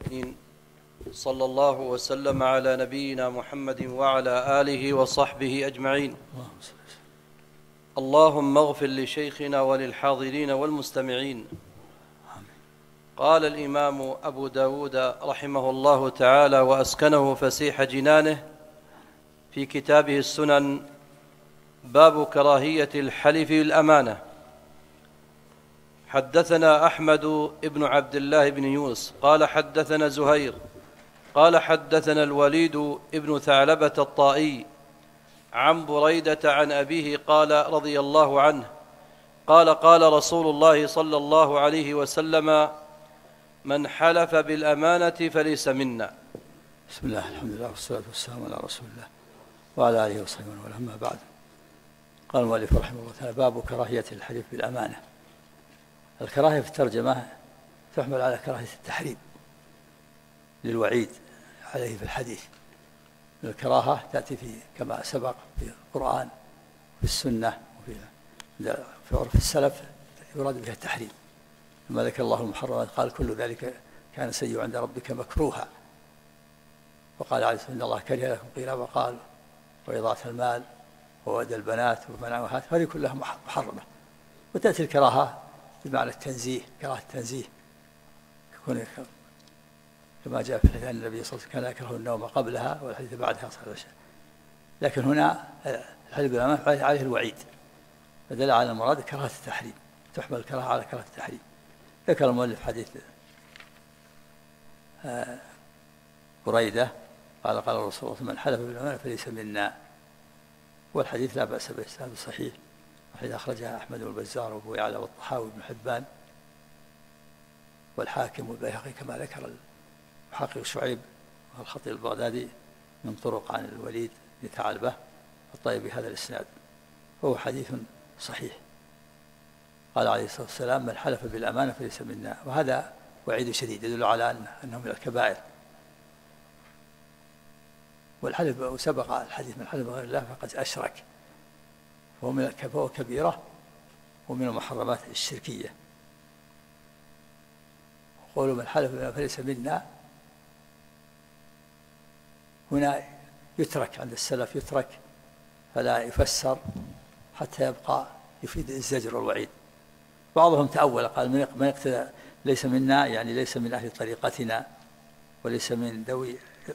العالمين، صلى الله وسلم على نبينا محمد وعلى آله وصحبه أجمعين. اللهم اغفر لشيخنا وللحاضرين والمستمعين. قال الإمام أبو داود رحمه الله تعالى وأسكنه فسيح جنانه في كتابه السنن: باب كراهية الحلف بالأمانة. حدثنا أحمد بن عبد الله بن يونس قال حدثنا زهير قال حدثنا الوليد بن ثعلبة الطائي عن بريدة عن أبيه قال رضي الله عنه قال: قال رسول الله صلى الله عليه وسلم: من حلف بالأمانة فليس منا. بسم الله، الحمد لله والصلاة والسلام على رسول الله وعلى آله وصحبه ومن أما بعد. قال المؤلف رحمه الله تعالى: باب كراهية الحلف بالأمانة. الكراهية في الترجمة تحمل على كراهية التحريم للوعيد عليه في الحديث. الكراهة تأتي في كما سبق في القرآن في السنة وفي عرف السلف يراد بها التحريم. لما ذكر الله المحرمات قال: كل ذلك كان سيء عند ربك مكروها. وقال عليه الصلاة والسلام: إن الله كره لكم قيل وقال وإضاعة المال ووأد البنات ومنع وهات، هذه كلها محرمة. وتأتي الكراهة بمعنى التنزيه، كراهة التنزيه يكون كما جاء في الحديث أن النبي صلى الله عليه وسلم كان يكره النوم قبلها والحديث بعدها صلى الله عليه وسلم. لكن هنا الحلف بالأمانة عليه الوعيد، فدل على المراد كراهة التحريم، تحمل الكراهة على كراهة التحريم. ذكر المؤلف حديث بريدة قال: قال الرسول من حلف بالأمانة فليس منا. والحديث لا بأس به، هذا صحيح، وحيث أخرجها أحمد والبزار وأبو يعلى والطحاوي بن حبان والحاكم والبيهقي، كما ذكر المحقق شعيب والخطيب البغدادي من طرق عن الوليد بن ثعلبة الطيب بهذا الإسناد، وهو حديث صحيح. قال عليه الصلاة والسلام: من حلف بالأمانة فليس منا. وهذا وعيد شديد يدل على أنه من الكبائر. والحلف، وسبق الحديث: من حلف بغير الله فقد أشرك، وهو كبيرة ومن المحرمات الشركية. قولوا من حلف بالله فليس منا هنا يترك عند السلف، يترك فلا يفسر حتى يبقى يفيد الزجر والوعيد. بعضهم تأول قال: من اقتدى ليس منا، يعني ليس من أهل طريقتنا وليس من ذوي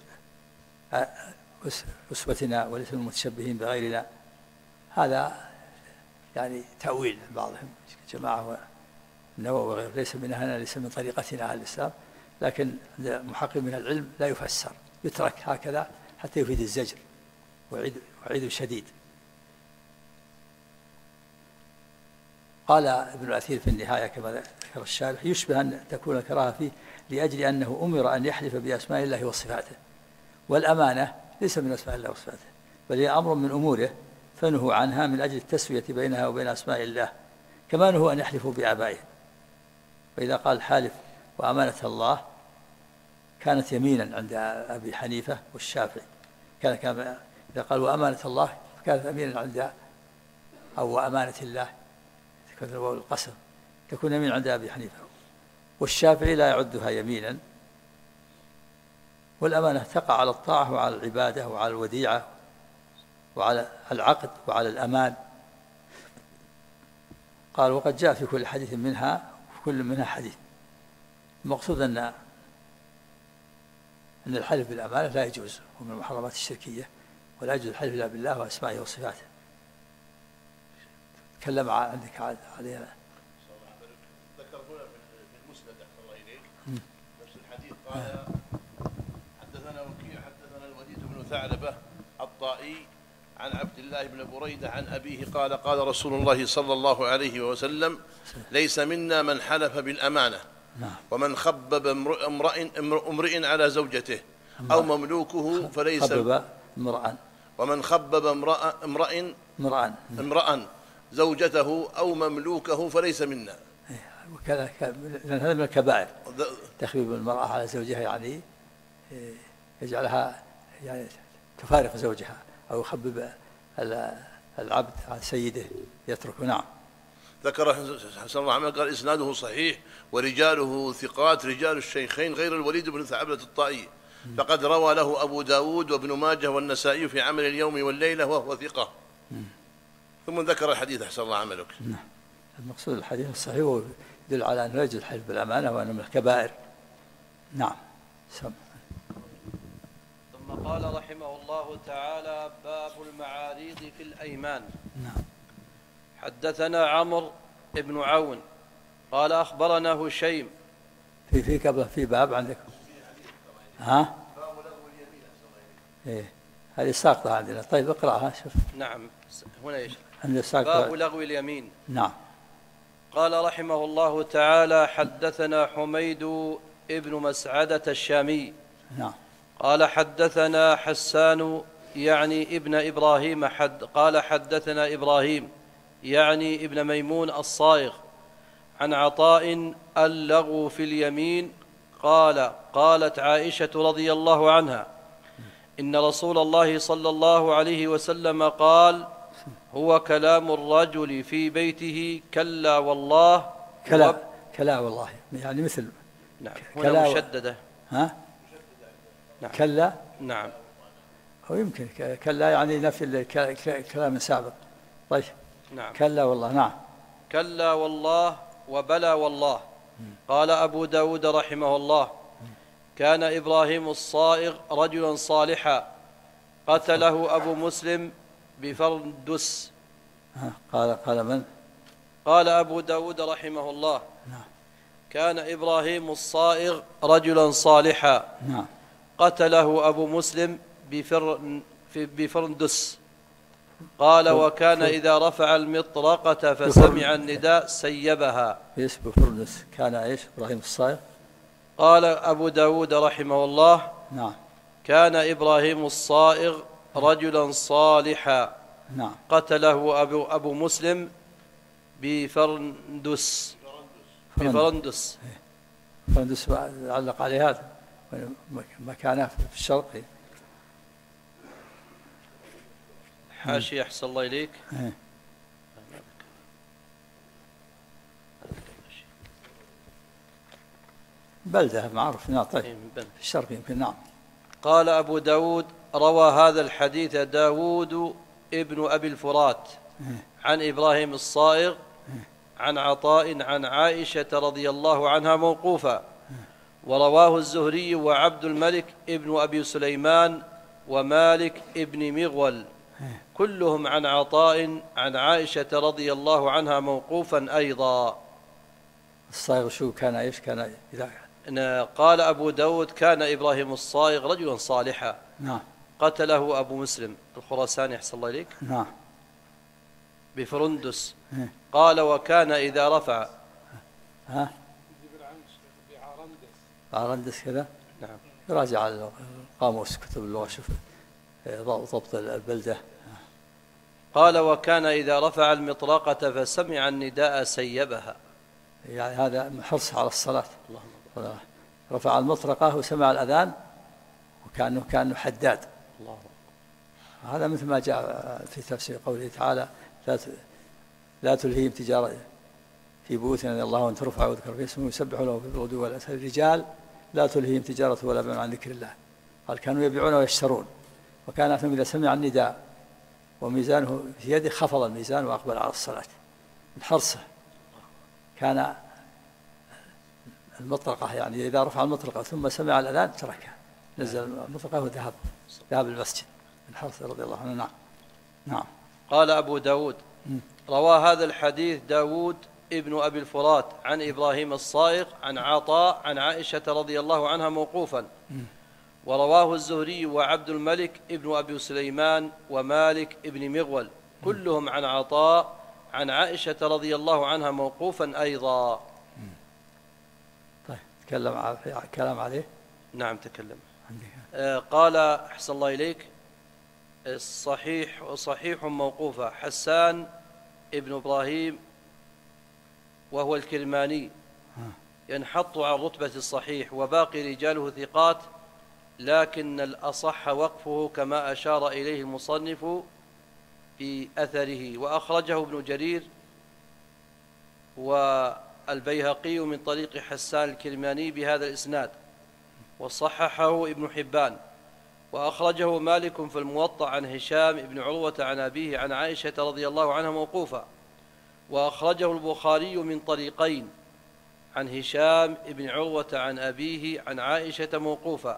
أسوتنا وليس من المتشبهين بغيرنا. هذا يعني تأويل بعضهم، جماعة النووي وغيره: ليس من أهلنا، ليس من طريقتنا أهل الإسلام. لكن محقق من العلم لا يفسر، يترك هكذا حتى يفيد الزجر وعيد شديد. قال ابن الأثير في النهاية كما ذكر الشارح: يشبه أن تكون الكراهة فيه لأجل أنه أمر أن يحلف بأسماء الله وصفاته، والأمانة ليس من أسماء الله وصفاته، بل هي أمر من أموره فنهوا عنها من أجل التسوية بينها وبين أسماء الله، كما نهوا أن يحلفوا بآبائهم. وإذا قال حالف وأمانة الله كانت يمينا عند أبي حنيفة والشافعي، كما إذا قال وأمانة الله كانت يمينا عند أو وأمانة الله تكون القسم تكون يمين عند أبي حنيفة، والشافعي لا يعدها يمينا. والأمانة تقع على الطاعة وعلى العبادة وعلى الوديعة وعلى العقد وعلى الأمان. قال: وقد جاء في كل حديث منها وكل منها حديث. المقصود أن الحلف بالأمانة لا يجوز، ومن المحرمات الشركية، ولا يجوز الحلف إلا بالله وأسمائه وصفاته. تكلم عندك عليها. ذكر هنا في المسند أحسن الله إليك نفس الحديث. قال: حدثنا وكيع حدثنا الوليد بن ثعلبة الطائي عن عبد الله بن بريدة عن أبيه قال: قال رسول الله صلى الله عليه وسلم: ليس منا من حلف بالأمانة ومن خبب امرئ على زوجته أو مملوكه فليس ومن خبب امرأ زوجته أو مملوكه فليس منا. وكذا هذا من الكبائر، تخبيب المرأة على زوجها، يعني يجعلها يعني تفارق زوجها، أو يخبب العبد على سيده يتركه. نعم. ذكر حسن الله عمله قال إسناده صحيح ورجاله ثقات رجال الشيخين غير الوليد بن ثعلبة الطائي، فقد روى له أبو داود وابن ماجه والنسائي في عمل اليوم والليلة وهو ثقة. ثم ذكر الحديث أحسن الله عملك. المقصود الحديث الصحيح يدل على أنه يجوز الحلف بالأمانة وأنه من الكبائر. نعم. ثم قال رحمه الله تعالى: باب المعاريض في الأيمان. نعم. حدثنا عمرو بن عون قال أخبرنا هشيم. في قبل في باب عندك؟ ها؟ إيه هذه ساقطة عندنا. طيب اقرأها شوف. نعم هنا ايش؟ باب لغو اليمين. نعم. قال رحمه الله تعالى: حدثنا حميد ابن مسعدة الشامي. نعم. قال حدثنا حسان يعني ابن إبراهيم قال حدثنا إبراهيم يعني ابن ميمون الصائغ عن عطاء اللغو في اليمين قالت عائشة رضي الله عنها: إن رسول الله صلى الله عليه وسلم قال: هو كلام الرجل في بيته كلا والله. كلا والله يعني مثل. نعم هنا مشددة. ها؟ نعم. كلا. نعم. أو يمكن كلا يعني نفي كلام سابق. طيب. نعم. كلا والله. نعم. كلا والله وبلى والله. قال أبو داود رحمه الله: كان إبراهيم الصائغ رجلا صالحا قتله أبو مسلم بفردس. قال من؟ قال أبو داود رحمه الله: نعم. كان إبراهيم الصائغ رجلا صالحا. نعم. قتله أبو مسلم بفرندس. قال: وكان إذا رفع المطرقة فسمع النداء سيبها. ايش بفرندس؟ كان ايش إبراهيم الصائغ؟ قال أبو داود رحمه الله: نعم. كان إبراهيم الصائغ رجلا صالحا. نعم. قتله أبو مسلم بفرندس. فرندس علق عليه هذا مكانه في الشرق. حاشية أحسن الله إليك. بلدة معروف. نعم. طيب في الشرق يمكن. نعم. قال أبو داود: روى هذا الحديث داود ابن أبي الفرات عن إبراهيم الصائغ عن عطاء عن عائشة رضي الله عنها موقوفا، ورواه الزهري وعبد الملك ابن أبي سليمان ومالك ابن مغول كلهم عن عطاء عن عائشة رضي الله عنها موقوفا أيضا. الصائغ شو كان ايش كان إذا قال أبو داود: كان إبراهيم الصائغ رجلا صالحا. نعم. قتله أبو مسلم الخراساني أحسن الله إليك. نعم. بفرندس. قال: وكان إذا رفع. ها؟ بعرندس كذا. نعم. راجع القاموس كتب اللغة شوف ضبط البلدة. قال: وكان إذا رفع المطرقة فسمع النداء سيبها. يعني هذا حرص على الصلاة. اللهم رفع المطرقة وسمع الأذان وكأنه حداد. الله. هذا مثل ما جاء في تفسير قوله تعالى: لا تلهيهم تجارة في بيوتنا الله أن ترفع وذكر في اسمه يسبح له في الغدو والآصال. الرجال لا تلهيهم تجارة ولا بيع عن ذكر الله. قال: كانوا يبيعون ويشترون، وكان إذا سمع النداء وميزانه في يده خفض الميزان وأقبل على الصلاة من حرصه. كان المطرقة يعني إذا رفع المطرقة ثم سمع الأذان تركها، نزل المطرقة وذهب المسجد من حرصه رضي الله عنه. نعم. نعم. قال أبو داود: روى هذا الحديث داود ابن أبي الفرات عن إبراهيم الصائغ عن عطاء عن عائشة رضي الله عنها موقوفا، ورواه الزهري وعبد الملك ابن أبي سليمان ومالك ابن مغول كلهم عن عطاء عن عائشة رضي الله عنها موقوفا أيضا. طيب تكلم كلام عليه. نعم تكلم. قال أحسن الله إليك: صحيح موقوفة. حسان ابن إبراهيم وهو الكرماني ينحط عن رتبة الصحيح، وباقي رجاله ثقات، لكن الأصح وقفه كما أشار إليه المصنف في أثره، وأخرجه ابن جرير والبيهقي من طريق حسان الكرماني بهذا الإسناد، وصححه ابن حبان. وأخرجه مالك في الموطأ عن هشام بن عروة عن أبيه عن عائشة رضي الله عنها موقوفا. وأخرجه البخاري من طريقين عن هشام بن عروة عن أبيه عن عائشة موقوفا،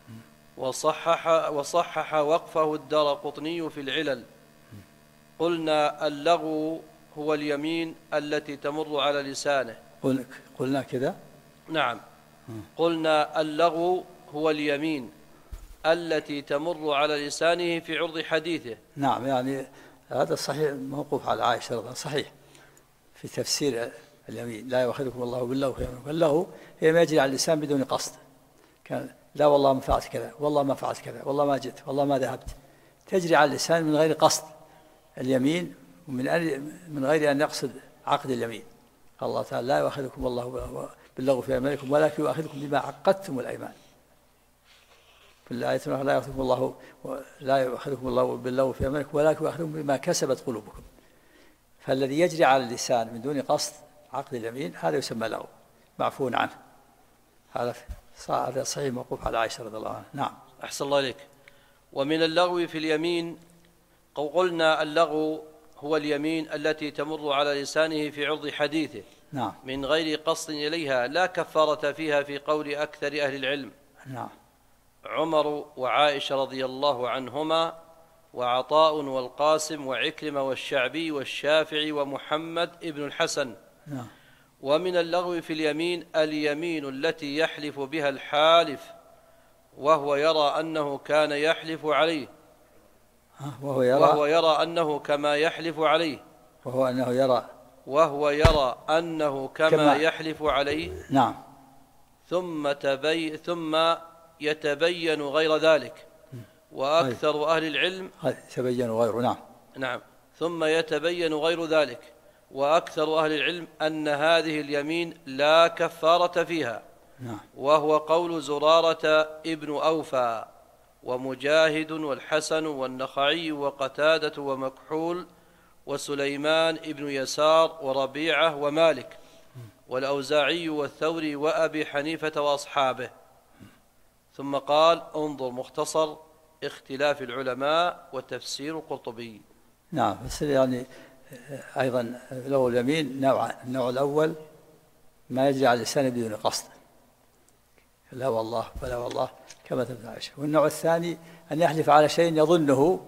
وصحح وقفه الدارقطني في العلل. قلنا اللغو هو اليمين التي تمر على لسانه. قلنا كذا؟ نعم، قلنا اللغو هو اليمين التي تمر على لسانه في عرض حديثه. نعم، يعني هذا صحيح، موقوف على عائشة رضي الله عنها، صحيح في تفسير اليمين. لا يؤاخذكم الله باللغو في أيمانكم. اللغو هي ما يجري على اللسان بدون قصد، كان لا والله ما فعلت كذا، والله ما فعلت كذا، والله ما جئت، والله ما ذهبت، تجري على اللسان من غير قصد اليمين، من غير أن يقصد عقد اليمين. الله تعالى لا يؤاخذكم الله باللغو في أيمانكم ولكن يؤاخذكم بما عقدتم الأيمان. في الآية لا يؤاخذكم الله باللغو في أيمانكم ولكن يؤاخذكم بما كسبت قلوبكم. فالذي يجري على اللسان من دون قصد عقد اليمين هذا يسمى لغو معفو عنه. هذا صحيح موقوف على عائشة رضي الله عنها. نعم. أحسن الله إليك. ومن اللغو في اليمين قلنا اللغو هو اليمين التي تمر على لسانه في عرض حديثه. نعم. من غير قصد إليها لا كفارة فيها في قول أكثر أهل العلم. نعم. عمر وعائشة رضي الله عنهما وعطاء والقاسم وعكرمة والشعبي والشافعي ومحمد ابن الحسن. نعم. ومن اللغو في اليمين اليمين التي يحلف بها الحالف وهو يرى أنه كان يحلف عليه، وهو يرى أنه كما يحلف عليه، وهو يرى أنه كما يحلف عليه. نعم. ثم يتبين غير ذلك، وأكثر أهل العلم يتبين غيره. نعم. نعم. ثم يتبين غير ذلك، وأكثر أهل العلم أن هذه اليمين لا كفارة فيها. نعم. وهو قول زرارة ابن أوفى ومجاهد والحسن والنخعي وقتادة ومكحول وسليمان ابن يسار وربيعة ومالك والأوزاعي والثوري وأبي حنيفة وأصحابه. ثم قال: انظر مختصر اختلاف العلماء وتفسير القرطبي. نعم. بس يعني أيضا لغو اليمين نوعان: النوع الأول ما يجري على اللسان بدون قصد، لا والله ولا والله كما تبدأ عائشة. والنوع الثاني أن يحلف على شيء يظنه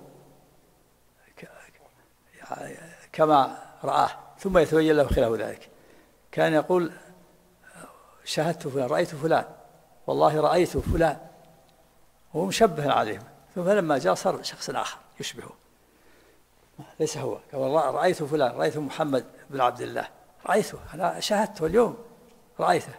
كما رآه ثم يتبين له خلاف ذلك. كان يقول: شاهدت فلان، رأيت فلان، والله رأيت فلان، وهو مشبه عليهم، ثم لما جاء صار شخص آخر يشبهه، ليس هو. والله رأيت فلان، رأيت محمد بن عبد الله، رأيته، أنا شاهدته اليوم، رأيته،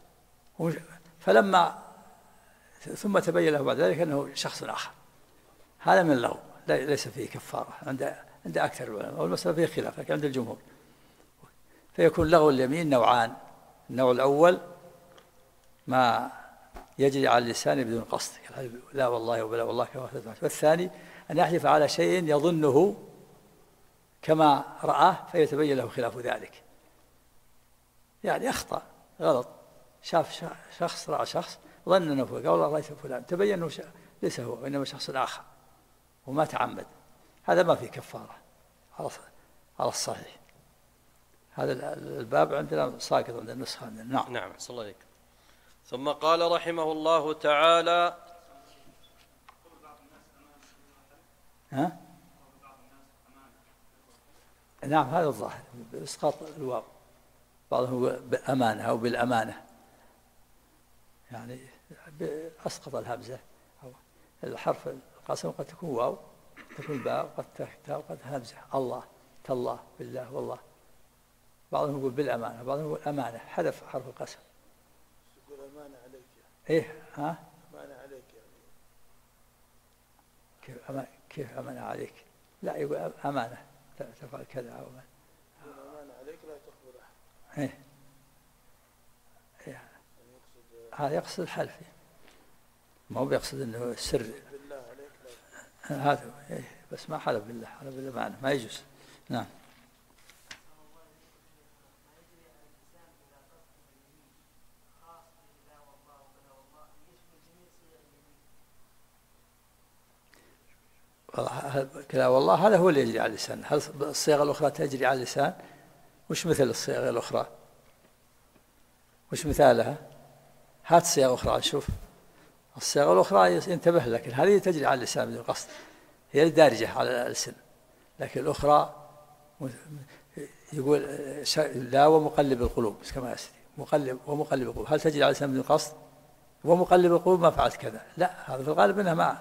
ثم تبين له بعد ذلك أنه شخص آخر. هذا من اللغو ليس فيه كفارة عند أكثر العلماء، والمسألة فيه خلاف لكن عند الجمهور. فيكون لغو اليمين نوعان: النوع الأول ما يجري على اللسان بدون قصد، لا والله وبلا والله كما تفعل. والثاني أن يحلف على شيء يظنه كما رآه فيتبين له خلاف ذلك، يعني أخطأ غلط، شاف شخص، رأى شخص، ظن أنه قال والله رأيت فلان، تبين أنه ليس هو وإنما شخص آخر وما تعمد. هذا ما فيه كفارة على الصحيح. هذا الباب عندنا ساقط عند النسخة عندنا. نعم. نعم. صلى الله عليك. ثم قال رحمه الله تعالى: نعم، هذا الظاهر بإسقاط الواو، بعضهم بأمانة أو بالأمانة، يعني أسقط الهمزة. الحرف القسم قد تكون واو، تكون باء، وقد تاء، وقد همزة. الله، تالله، بالله، والله. بعضهم يقول بالأمانة، بعضهم يقول أمانة، حذف حرف القسم. يقول أمانة عليك إيه، ها؟ أمانة عليك يعني. كيف أمانة عليك؟ لا، يقول أمانة تفعل كذا أو أمانة عليك لا تخبر أحد. إيه. هذا يقصد الحلف، ما هو بيقصد أنه السر. بالله عليك لا. هذا إيه، بس ما حلف بالله، حلف بالله معنى ما يجوز. نعم. كلا والله هذا هو اللي يجري على اللسان. هل الصيغ الأخرى تجري على اللسان؟ وش مثل الصيغ الأخرى؟ وش مثالها؟ هات صيغ أخرى شوف. الصيغ الأخرى ينتبه، لكن هذه تجري على اللسان بدون قصد، هي الدارجة على الألسن. لكن الأخرى يقول لا ومقلب القلوب كما يستطيع، مقلب ومقلب القلوب، هل تجري على اللسان بدون قصد؟ ومقلب القلوب ما فعلت كذا، لا، هذا في الغالب انها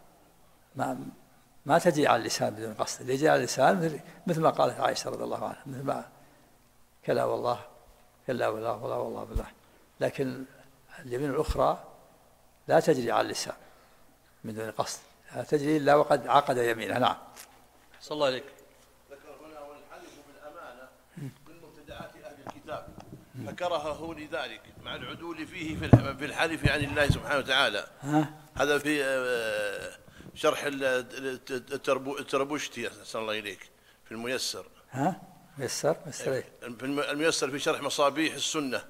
ما تجري على اللسان بدون قصد. اللي يجري على اللسان مثل ما قالت عائشة رضي الله عنها، مثل ما كلا والله كلا والله والله والله بالله. لكن اليمين الأخرى لا تجري على اللسان من دون قصد، لا تجري إلا وقد عقد يمينه. نعم. صلى الله عليك. ذكر هنا والحلف بالأمانة من مبتدعات أهل الكتاب، فكرهه لذلك مع العدول فيه في الحلف عن الله سبحانه وتعالى. هذا في شرح التربشتي صلى الله إليك في الميسر. ميسر الميسر في شرح مصابيح السنة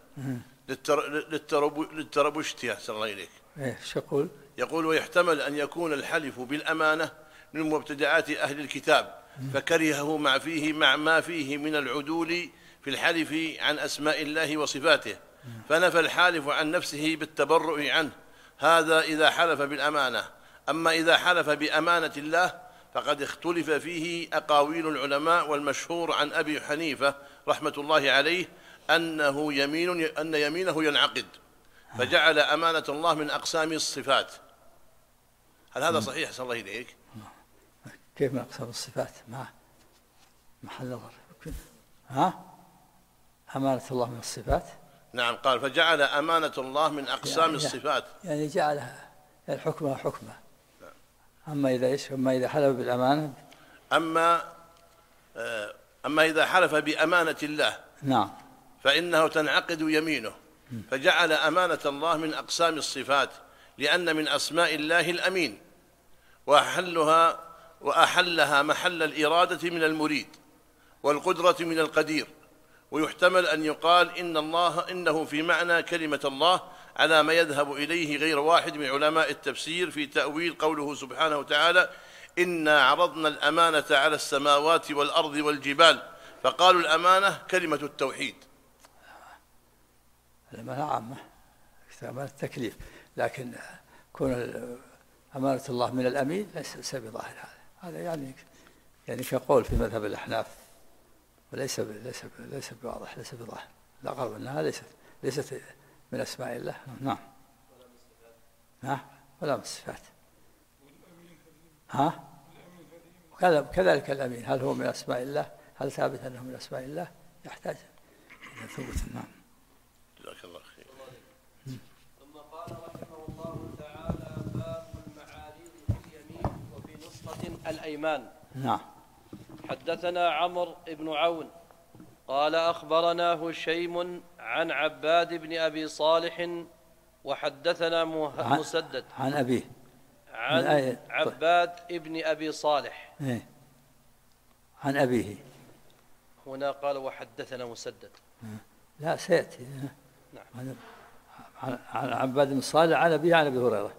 للتربشتي صلى الله إليك. شو يقول؟ يقول ويحتمل أن يكون الحلف بالأمانة من مبتدعات أهل الكتاب، فكرهه مع ما فيه من العدول في الحلف عن أسماء الله وصفاته، فنفى الحالف عن نفسه بالتبرؤ عنه. هذا إذا حلف بالأمانة. أما إذا حلف بأمانة الله فقد اختلف فيه أقاويل العلماء، والمشهور عن أبي حنيفة رحمة الله عليه أن يمينه ينعقد، فجعل أمانة الله من أقسام الصفات. هل هذا صحيح صلى الله إليك؟ كيف من أقسام الصفات؟ ما محل نظر. أمانة الله من الصفات؟ نعم، قال فجعل أمانة الله من أقسام الصفات، يعني جعلها حكمها حكمة. أما إذا حلف بالأمانة، أما إذا حلف بأمانة الله نعم فإنه تنعقد يمينه، فجعل أمانة الله من أقسام الصفات، لأن من أسماء الله الأمين، وأحلها محل الإرادة من المريد، والقدرة من القدير. ويحتمل أن يقال إنه في معنى كلمة الله على ما يذهب إليه غير واحد من علماء التفسير في تأويل قوله سبحانه وتعالى إنا عرضنا الأمانة على السماوات والأرض والجبال، فقالوا الأمانة كلمة التوحيد. الأمانة عامة، أمانة التكليف، لكن كون أمانة الله من الأمين ليس بظاهر هذا يعني كقول في مذهب الأحناف، وليس بواضح، ليس بظاهر، لا قالوا أنها ليست من أسماء الله. نعم. ولا من الصفات. كذلك الأمين، هل هو من أسماء الله؟ هل ثابت أنه من أسماء الله؟ يحتاج إلى ثبوت. نعم. جزاك الله خير. ثم قال رحمه الله تعالى باب المعاريض في اليمين، وفي نسخة الأيمان. نعم. حدثنا عمرو بن عون قال أخبرنا هشيم عن عباد بن أبي صالح وحدثنا مسدد عن أبيه، عن عباد بن أبي صالح عن أبيه. هنا قال وحدثنا مسدد، لا سيأتي. نعم. عن عباد بن صالح عن أبيه عن أبي هريرة.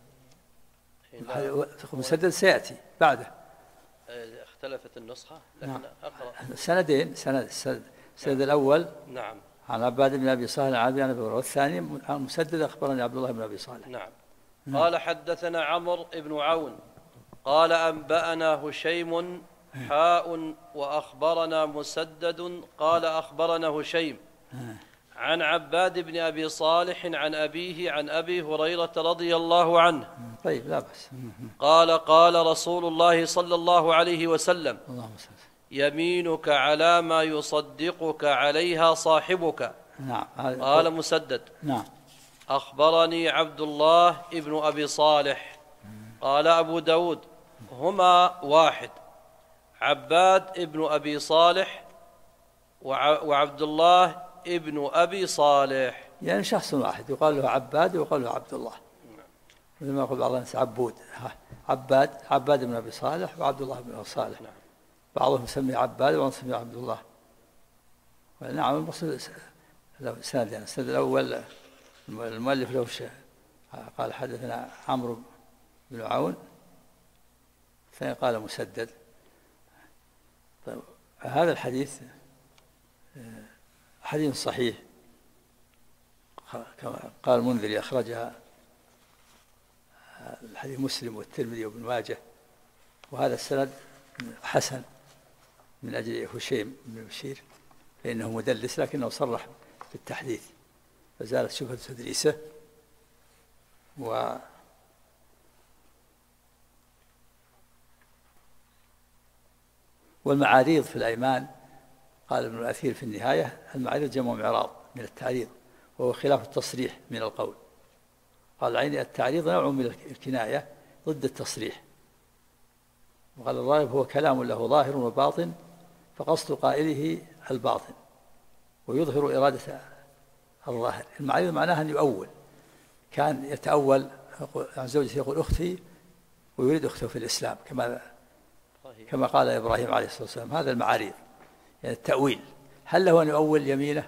مسدد سيأتي بعده. اختلفت النسخة، لكن نعم. أقرأ سندين، السند الأول نعم عن عباد بن أبي صالح عن أبي هريرة، والثاني عن مسدد أخبرني عبد الله بن أبي صالح. نعم. قال حدثنا عمرو بن عون قال أنبأنا هشيم وأخبرنا مسدد قال أخبرنا هشيم عن عباد بن أبي صالح عن أبيه عن أبي هريرة رضي الله عنه. طيب لا بأس. قال رسول الله صلى الله عليه وسلم يمينك على ما يصدقك عليها صاحبك. نعم. قال مسدد نعم. أخبرني عبد الله ابن أبي صالح. قال أبو داود هما واحد، عباد ابن أبي صالح وعبد الله ابن أبي صالح، يعني شخص واحد يقال له عباد ويقال له عبد الله، مثل ما يقول بعض الناس عبود. عباد بن أبي صالح وعبد الله بن أبي صالح. نعم. بعضهم يسميه عباد وبعضهم يسميه عبد الله. نعم. المقصود سند، يعني السند الأول المؤلف له قال حدثنا عمرو بن عون الثاني قال مسدد. طيب هذا الحديث حديث صحيح كما قال المنذري أخرجها الحديث مسلم والترمذي وابن ماجه، وهذا السند حسن من أجل هشيم بن بشير فإنه مدلس لكنه صرح بالتحديث فزالت شبهة تدليسه. والمعاريض في الأيمان قال ابن الأثير في النهاية المعاريض جمع معراض من التعريض وهو خلاف التصريح من القول. قال العين التعريض نوع من الكناية ضد التصريح. وقال الراغب هو كلام له ظاهر وباطن فقصد قائله الباطن ويظهر إرادة الظاهر. المعاريض معناها أن يؤول، كان يتأول عن زوجته يقول أختي ويريد أخته في الإسلام كما قال إبراهيم عليه الصلاة والسلام. هذا المعاريض يعني التأويل. هل له أن يؤول يمينه؟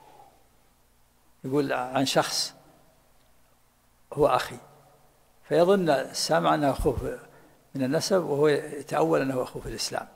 يقول عن شخص هو أخي فيظن السامع أنه أخوه من النسب وهو يتأول أنه أخوه في الإسلام.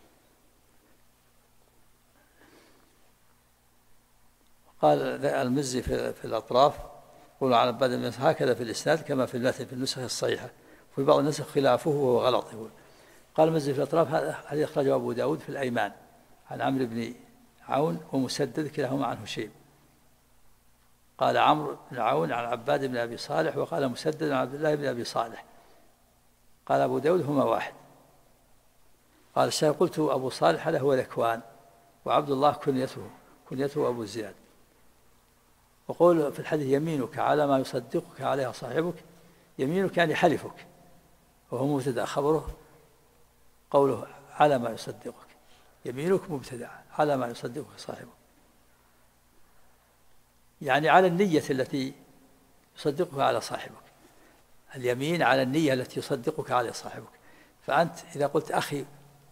قال المزي في الأطراف يقول عن عباد بن هكذا في الإسناد كما في المتن في النسخ الصحيحة وفي بعض النسخ خلافه وهو غلط. قال المزي في الأطراف هذا أخرجه أبو داود في الأيمان عن عمرو بن عون ومسدد كلاهما عن هشيم. قال عمرو بن عون عن عباد بن أبي صالح وقال مسدد عن عبد الله بن أبي صالح. قال أبو داود هما واحد. قال الشيخ قلت أبو صالح هذا هو ذكوان وعبد الله كنيته أبو زياد. وقول في الحديث يمينك على ما يصدقك عليها صاحبك، يمينك يعني حلفك وهو مبتدأ خبره قوله على ما يصدقك، يمينك مبتدأ على ما يصدقك صاحبك يعني على النية التي يصدقك على صاحبك. اليمين على النية التي يصدقك على صاحبك. فأنت إذا قلت أخي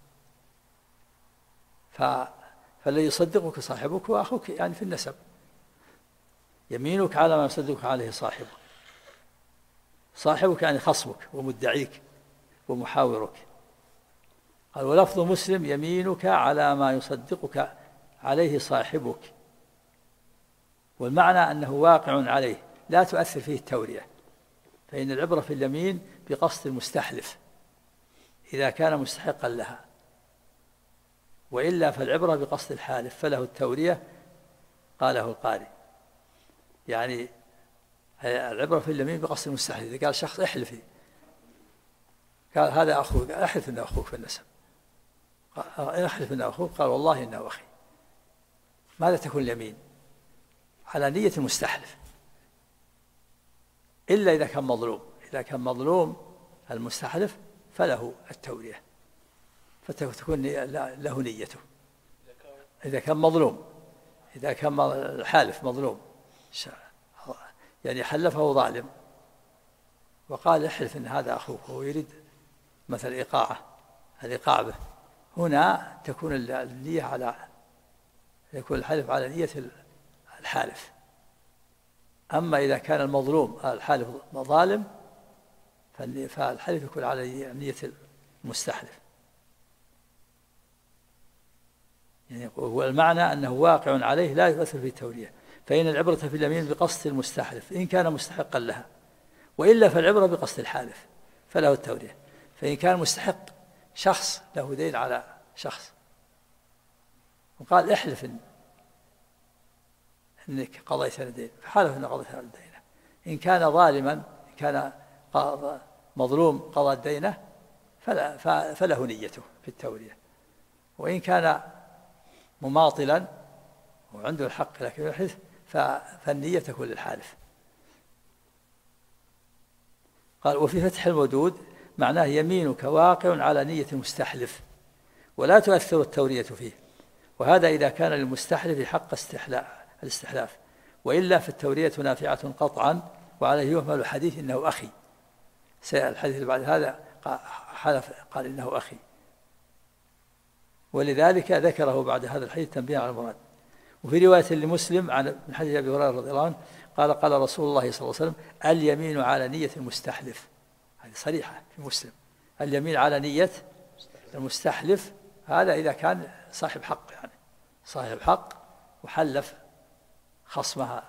فالذي يصدقك صاحبك هو أخوك يعني في النسب. يمينك على ما يصدقك عليه صاحبك يعني خصمك ومدعيك ومحاورك. قال ولفظ مسلم يمينك على ما يصدقك عليه صاحبك، والمعنى أنه واقع عليه لا تؤثر فيه التورية، فإن العبرة في اليمين بقصد المستحلف إذا كان مستحقا لها، وإلا فالعبرة بقصد الحالف فله التورية. قاله القاري يعني العبرة في اليمين بقصد المستحلف. إذا قال شخص احلفي قال هذا أخوك احلف أنه أخوك في النسب، احلف أنه أخوك قال والله إنه أخي. ماذا تكون اليمين؟ على نية المستحلف إلا إذا كان مظلوم. إذا كان مظلوم المستحلف فله التورية فتكون له نيته. إذا كان مظلوم، إذا كان الحالف مظلوم يعني حلفه ظالم وقال احلف إن هذا أخوك وهو يريد مثل الإيقاع به، هنا تكون النية على يكون الحلف على نية الحالف. أما إذا كان المظلوم الحالف ظالم فالحلف يكون على نية المستحلف. يعني والمعنى أنه واقع عليه لا يؤثر في التورية، فإن العبرة في اليمين بقصد المستحلف إن كان مستحقا لها، وإلا فالعبرة بقصد الحالف فله التورية. فإن كان مستحق شخص له دين على شخص وقال احلف إنك قضيت الدين فحلف أنه قضيت الدين. إن كان ظالما، إن كان مظلوم قضى الدين فله نيته في التورية. وإن كان مماطلا وعنده الحق لكن يحلف فالنية تكون للحالف. قال وفي فتح المودود معناه يمينك واقع على نية المستحلف ولا تؤثر التورية فيه، وهذا إذا كان للمستحلف حق الاستحلاف، وإلا فالتورية نافعة قطعا. وعليه يهمل الحديث إنه أخي. الحديث اللي بعد هذا حلف قال إنه أخي، ولذلك ذكره بعد هذا الحديث تنبيه على المراد. وفي رواية لمسلم من حديث أبي هريرة رضي الله عنه قال رسول الله صلى الله عليه وسلم اليمين على نية المستحلف. هذه صريحة في مسلم اليمين على نية المستحلف، هذا إذا كان صاحب حق، يعني صاحب حق وحلف خصمها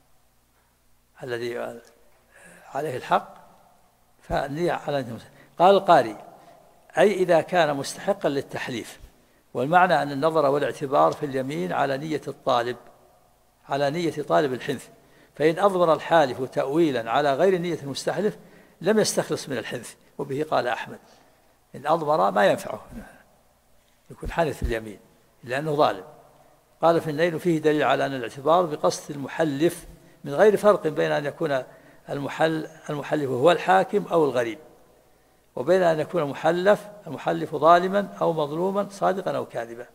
الذي عليه الحق فالنية على نية المستحلف. قال القاري: أي إذا كان مستحقا للتحليف، والمعنى أن النظر والاعتبار في اليمين على نية الطالب، على نية طالب الحنث، فإن أضمر الحالف تأويلا على غير نية المستحلف لم يستخلص من الحنث، وبه قال أحمد: إن أضمر ما ينفعه، يكون حنث اليمين لأنه ظالم. قال في النيل: فيه دليل على أن الاعتبار بقصد المحلف من غير فرق بين أن يكون المحلف هو الحاكم أو الغريب، وبين أن يكون المحلف ظالما أو مظلوما، صادقا أو كاذبا.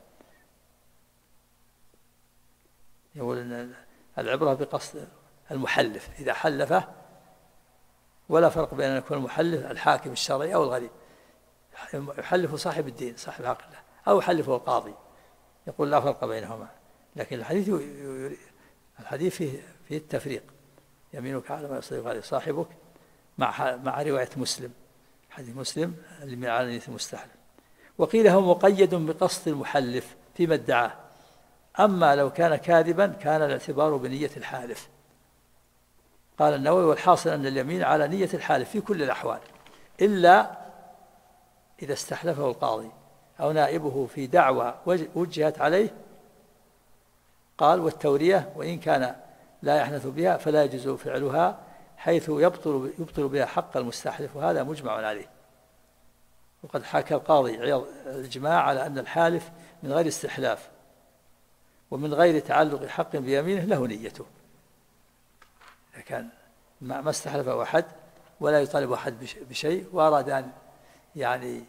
يقول أن العبرة بقصد المحلف إذا حلفه، ولا فرق بين أن يكون المحلف الحاكم الشرعي أو الغريب. يحلف صاحب الدين صاحب حق الله، أو يحلفه القاضي، يقول لا فرق بينهما. لكن الحديث فيه التفريق: يمينك على ما يصدق عليه صاحبك، مع رواية مسلم، حديث مسلم اليمين على نية المستحلف. وقيل هو مقيد بقصد المحلف فيما ادعاه، أما لو كان كاذبا كان الاعتبار بنية الحالف. قال النووي: والحاصل أن اليمين على نية الحالف في كل الأحوال، إلا إذا استحلفه القاضي أو نائبه في دعوى وجهت عليه. قال: والتورية وإن كان لا يحنث بها فلا يجوز فعلها، حيث يبطل بها حق المستحلف، وهذا مجمع عليه. وقد حكى القاضي عياض الإجماع على أن الحالف من غير استحلاف ومن غير تعلق حق بيمينه له نيته. إذا كان ما استحلف أحد ولا يطالب أحد بشيء، وأراد أن يعني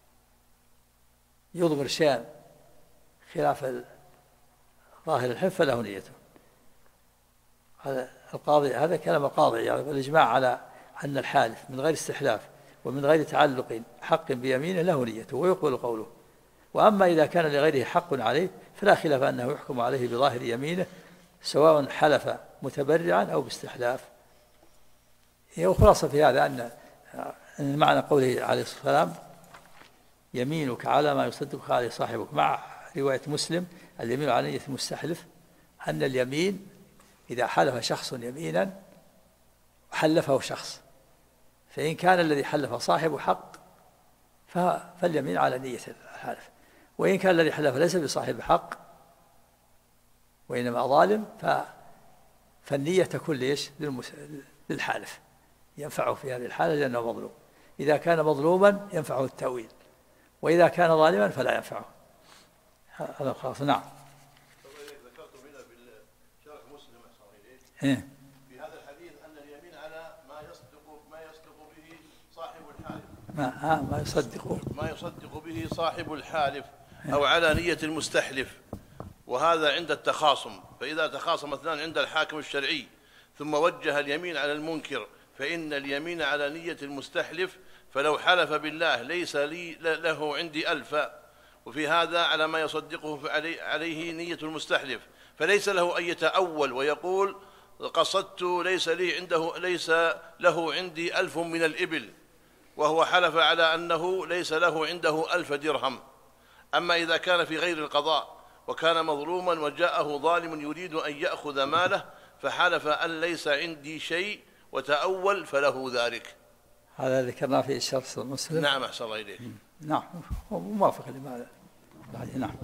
يضمر شيئا خلاف ظاهر الحلف فله نيته. هذا القاضي، هذا كلام القاضي، يعني الإجماع على أن الحالف من غير استحلاف ومن غير تعلق حق بيمينه له نيته ويقبل قوله. وأما إذا كان لغيره حق عليه فلا خلاف أنه يحكم عليه بظاهر يمينه، سواء حلف متبرعا أو باستحلاف. وخلاصة في هذا أن معنى قوله عليه الصلاة والسلام: يمينك على ما يصدقك عليه صاحبك، مع رواية مسلم اليمين على نية المستحلف، أن اليمين إذا حلف شخص يمينا وحلفه شخص، فإن كان الذي حلف صاحب حق فاليمين على نية الحالف، وإن كان الذي حلف ليس بصاحب حق وإنما ظالم فالنية تكون ليش؟ للحالف، ينفعه في هذه الحالة لأنه مظلوم. إذا كان مظلوما ينفعه التأويل، وإذا كان ظالما فلا ينفعه. هذا خلاص. نعم. ذكرتم هنا في شرح مسلم إيه؟ في هذا الحديث أن اليمين على ما يصدق به صاحب الحالف، ما يصدق به صاحب الحالف، أو على نية المستحلف، وهذا عند التخاصم. فإذا تخاصم اثنان عند الحاكم الشرعي ثم وجه اليمين على المنكر، فإن اليمين على نية المستحلف، فلو حلف بالله ليس لي له عندي ألف، وفي هذا على ما يصدقه عليه نية المستحلف، فليس له أن يتأول ويقول قصدت ليس له عندي 1000 من الإبل، وهو حلف على أنه ليس له عنده 1000 درهم. أما إذا كان في غير القضاء وكان مظلوما وجاءه ظالم يريد أن يأخذ ماله فحلف أن ليس عندي شيء وتأول فله ذلك. هذا ذكرناه في شرح مسلم. نعم، أحسن الله إليك. نعم، موافق لما نعم.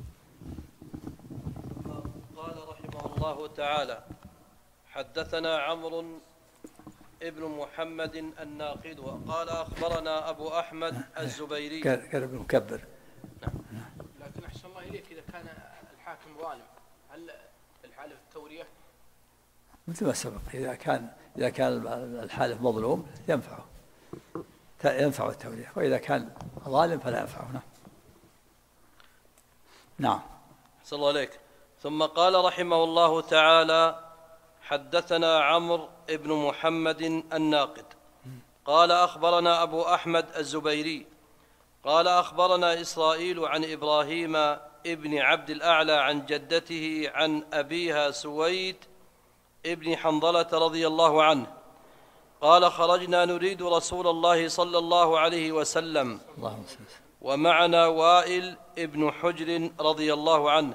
قال رحمه الله تعالى: حدثنا عمرو ابن محمد الناقد وقال أخبرنا أبو أحمد الزبيري. كان مكبر. نعم. لكن أحسن الله إليك إذا كان الحاكم ظالم هل الحالف التورية؟ مثل ما سبق، إذا كان الحالف مظلوم ينفع التورية، وإذا كان ظالم فلا ينفعه. نعم. صلى الله عليك. ثم قال رحمه الله تعالى: حدثنا عمرو ابن محمد الناقد قال أخبرنا أبو أحمد الزبيري قال أخبرنا إسرائيل عن إبراهيم ابن عبد الأعلى عن جدته عن أبيها سويد ابن حنظلة رضي الله عنه قال خرجنا نريد رسول الله صلى الله عليه وسلم ومعنا وائل ابن حجر رضي الله عنه،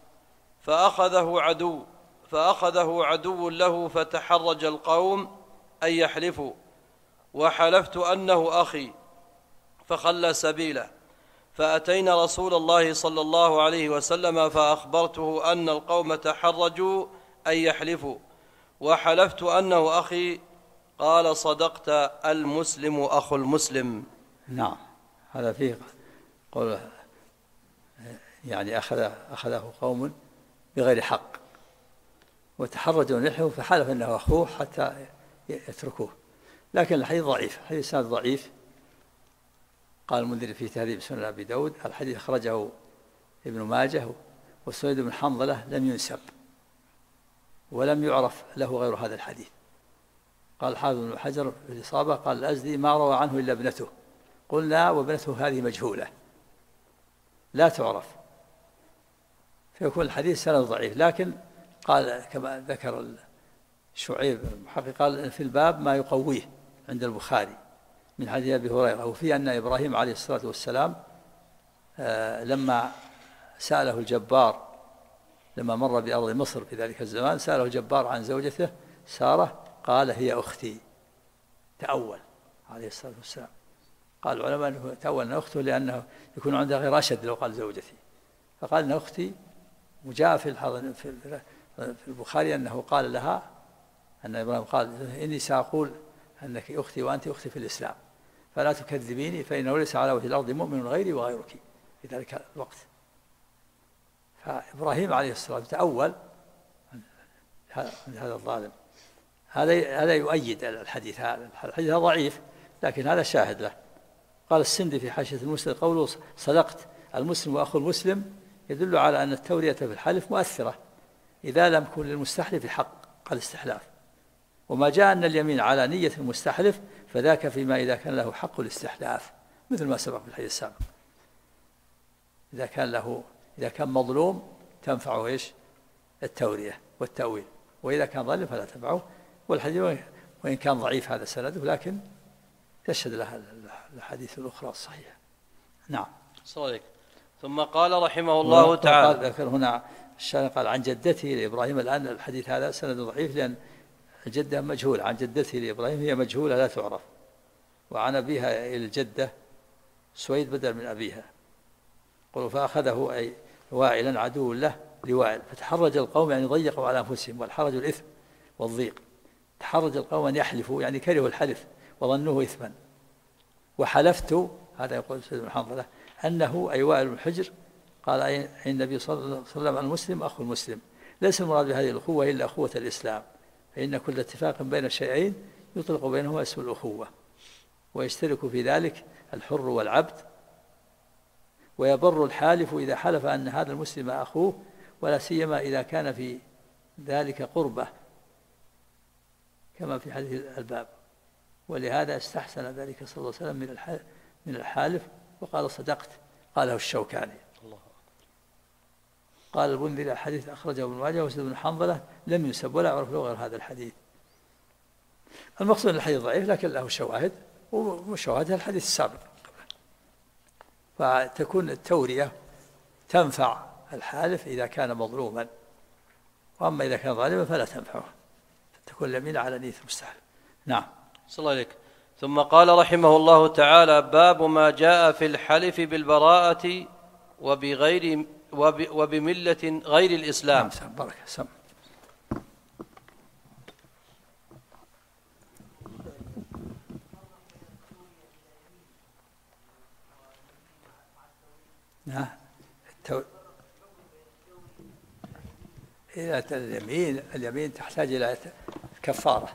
فأخذه عدو له فتحرج القوم أن يحلفوا، وحلفت أنه أخي فخلى سبيله، فأتينا رسول الله صلى الله عليه وسلم فأخبرته أن القوم تحرجوا أن يحلفوا، وحلفت أنه أخي، قال صدقت، المسلم أخو المسلم. نعم، هذا فيه قول يعني أخذه قوم بغير حق وتحرجوا أن يحلفوا، فحلف أنه أخوه حتى يتركوه، لكن الحديث ضعيف، الحديث سند ضعيف. قال المنذري في تهذيب سنن أبي داود الحديث أخرجه ابن ماجه، وسويد بن حنظلة لم ينسب ولم يعرف له غير هذا الحديث. قال الحافظ بن حجر في الإصابة قال الأزدي ما روى عنه إلا ابنته، قلنا وابنته هذه مجهولة لا تعرف، فيكون الحديث سند ضعيف. لكن قال كما ذكر شعيب المحقق قال في الباب ما يقويه عند البخاري من حديث أبي هريرة، وفي أن إبراهيم عليه الصلاة والسلام لما سأله الجبار لما مر بأرض مصر في ذلك الزمان سأله الجبار عن زوجته سارة قال هي أختي، تأول عليه الصلاة والسلام. قال العلماء أنه تأول أن أخته لأنه يكون عندها غير أشد لو قال زوجتي، فقال أن أختي. وجاء في البخاري أنه قال لها أن إبراهيم قال إني سأقول أنك أختي وأنت أختي في الإسلام، فلا تكذبيني فإنه ليس على وجه الأرض مؤمن غيري وغيرك في ذلك الوقت. فإبراهيم عليه الصلاة والسلام تأول من هذا الظالم. هذا يؤيد الحديث، هذا الحديث ضعيف لكن هذا شاهد له. قال السندي في حاشية المسلم قوله صدقت المسلم وأخو المسلم يدل على أن التورية في الحلف مؤثرة إذا لم يكن للمستحلف حق الاستحلاف، وما جاء أن اليمين على نية المستحلف فذاك فيما إذا كان له حق الاستحلاف، مثل ما سبق في الحديث السابق. إذا كان مظلوم تنفعه إيش؟ التورية والتأويل، وإذا كان ظالم فلا تنفعه. والحديث وإن كان ضعيف هذا سنده لكن تشهد له الحديث الأخرى الصحيحة. نعم. صدق. ثم قال رحمه الله تعالى ذكر هنا الشارح قال عن جدته لإبراهيم. الآن الحديث هذا سند ضعيف لأن الجدة مجهول، عن جدته لإبراهيم هي مجهولة لا تعرف، وعن أبيها إلى الجدة سويد بدل من أبيها. قالوا فأخذه أي وائلا عدو له لوائل، فتحرج القوم يعني ضيقوا على أنفسهم، والحرج الإثم والضيق. تحرج القوم أن يحلفوا يعني كرهوا الحلف وظنوه إثما. وحلفت، هذا يقول سيد بن حنظلة، أنه أي وائل بن حجر قال عن النبي صلى الله عليه وسلم المسلم أخو المسلم. ليس المراد بهذه الأخوة إلا أخوة الإسلام، فإن كل اتفاق بين الشيئين يطلق بينهما اسم الأخوة، ويشترك في ذلك الحر والعبد. ويبر الحالف إذا حلف أن هذا المسلم أخوه، ولا سيما إذا كان في ذلك قربة كما في حديث الباب. ولهذا استحسن ذلك صلى الله عليه وسلم من الحالف وقال صدقت، قاله الشوكاني. قال البندري الحديث أخرجه ابن ماجه وسيد بن حنظلة لم ينسب ولا يعرف له غير هذا الحديث. المقصود أن الحديث ضعيف لكن له شواهد، وشواهدها الحديث السابق. فتكون التورية تنفع الحالف إذا كان مظلوما، وأما إذا كان ظالما فلا تنفعه، تكون اليمين على نية المستحلف. نعم. صلى الله عليك. ثم قال رحمه الله تعالى باب ما جاء في الحلف بالبراءة وبملة غير الإسلام. نعم. بركة سم. نعم. إذا اليمين تحتاج إلى كفارة،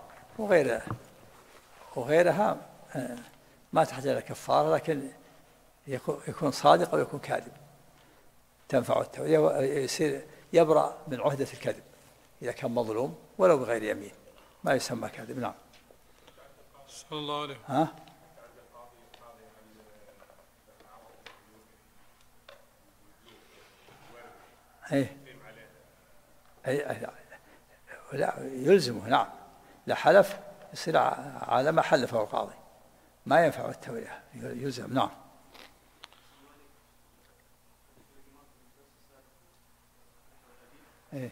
وغيرها ما تحتاج إلى كفارة، لكن يكون صادق أو يكون كاذب تنفع التورية، ويصير يبرأ من عهدة الكذب إذا كان مظلوم ولو بغير يمين ما يسمى كاذب. نعم. صلى الله عليه. ها؟ لا يلزمه. نعم. لا حلف يصير على ما حلفه القاضي، ما ينفع التورية، يلزم. نعم. إيه.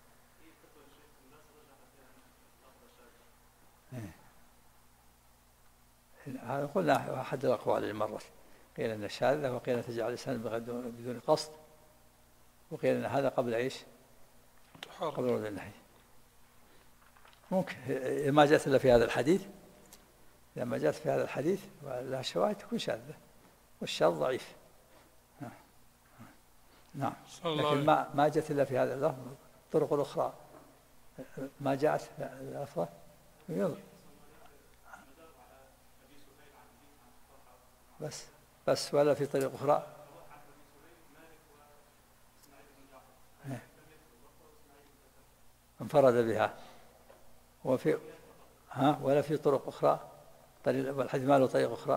إيه. هذا قلنا أحد الأقوال اللي مرت، قيل أن شاذة، وقيل تجعل الإنسان بدون قصد، وقيل أن هذا قبل إيش؟ قبل ورود النهي. ممكن ما جاءت إلا في هذا الحديث، لما جاءت في هذا الحديث ولها شواهد تكون شاذة، والشاذ ضعيف. نعم. لكن ما جاءت إلا في هذا اللفظ، الطرق الأخرى ما جاءت الأفضل. بس ولا في طريق أخرى. انفرد بها، وفي ولا في طرق أخرى، طريق الحديث ما له طريق أخرى.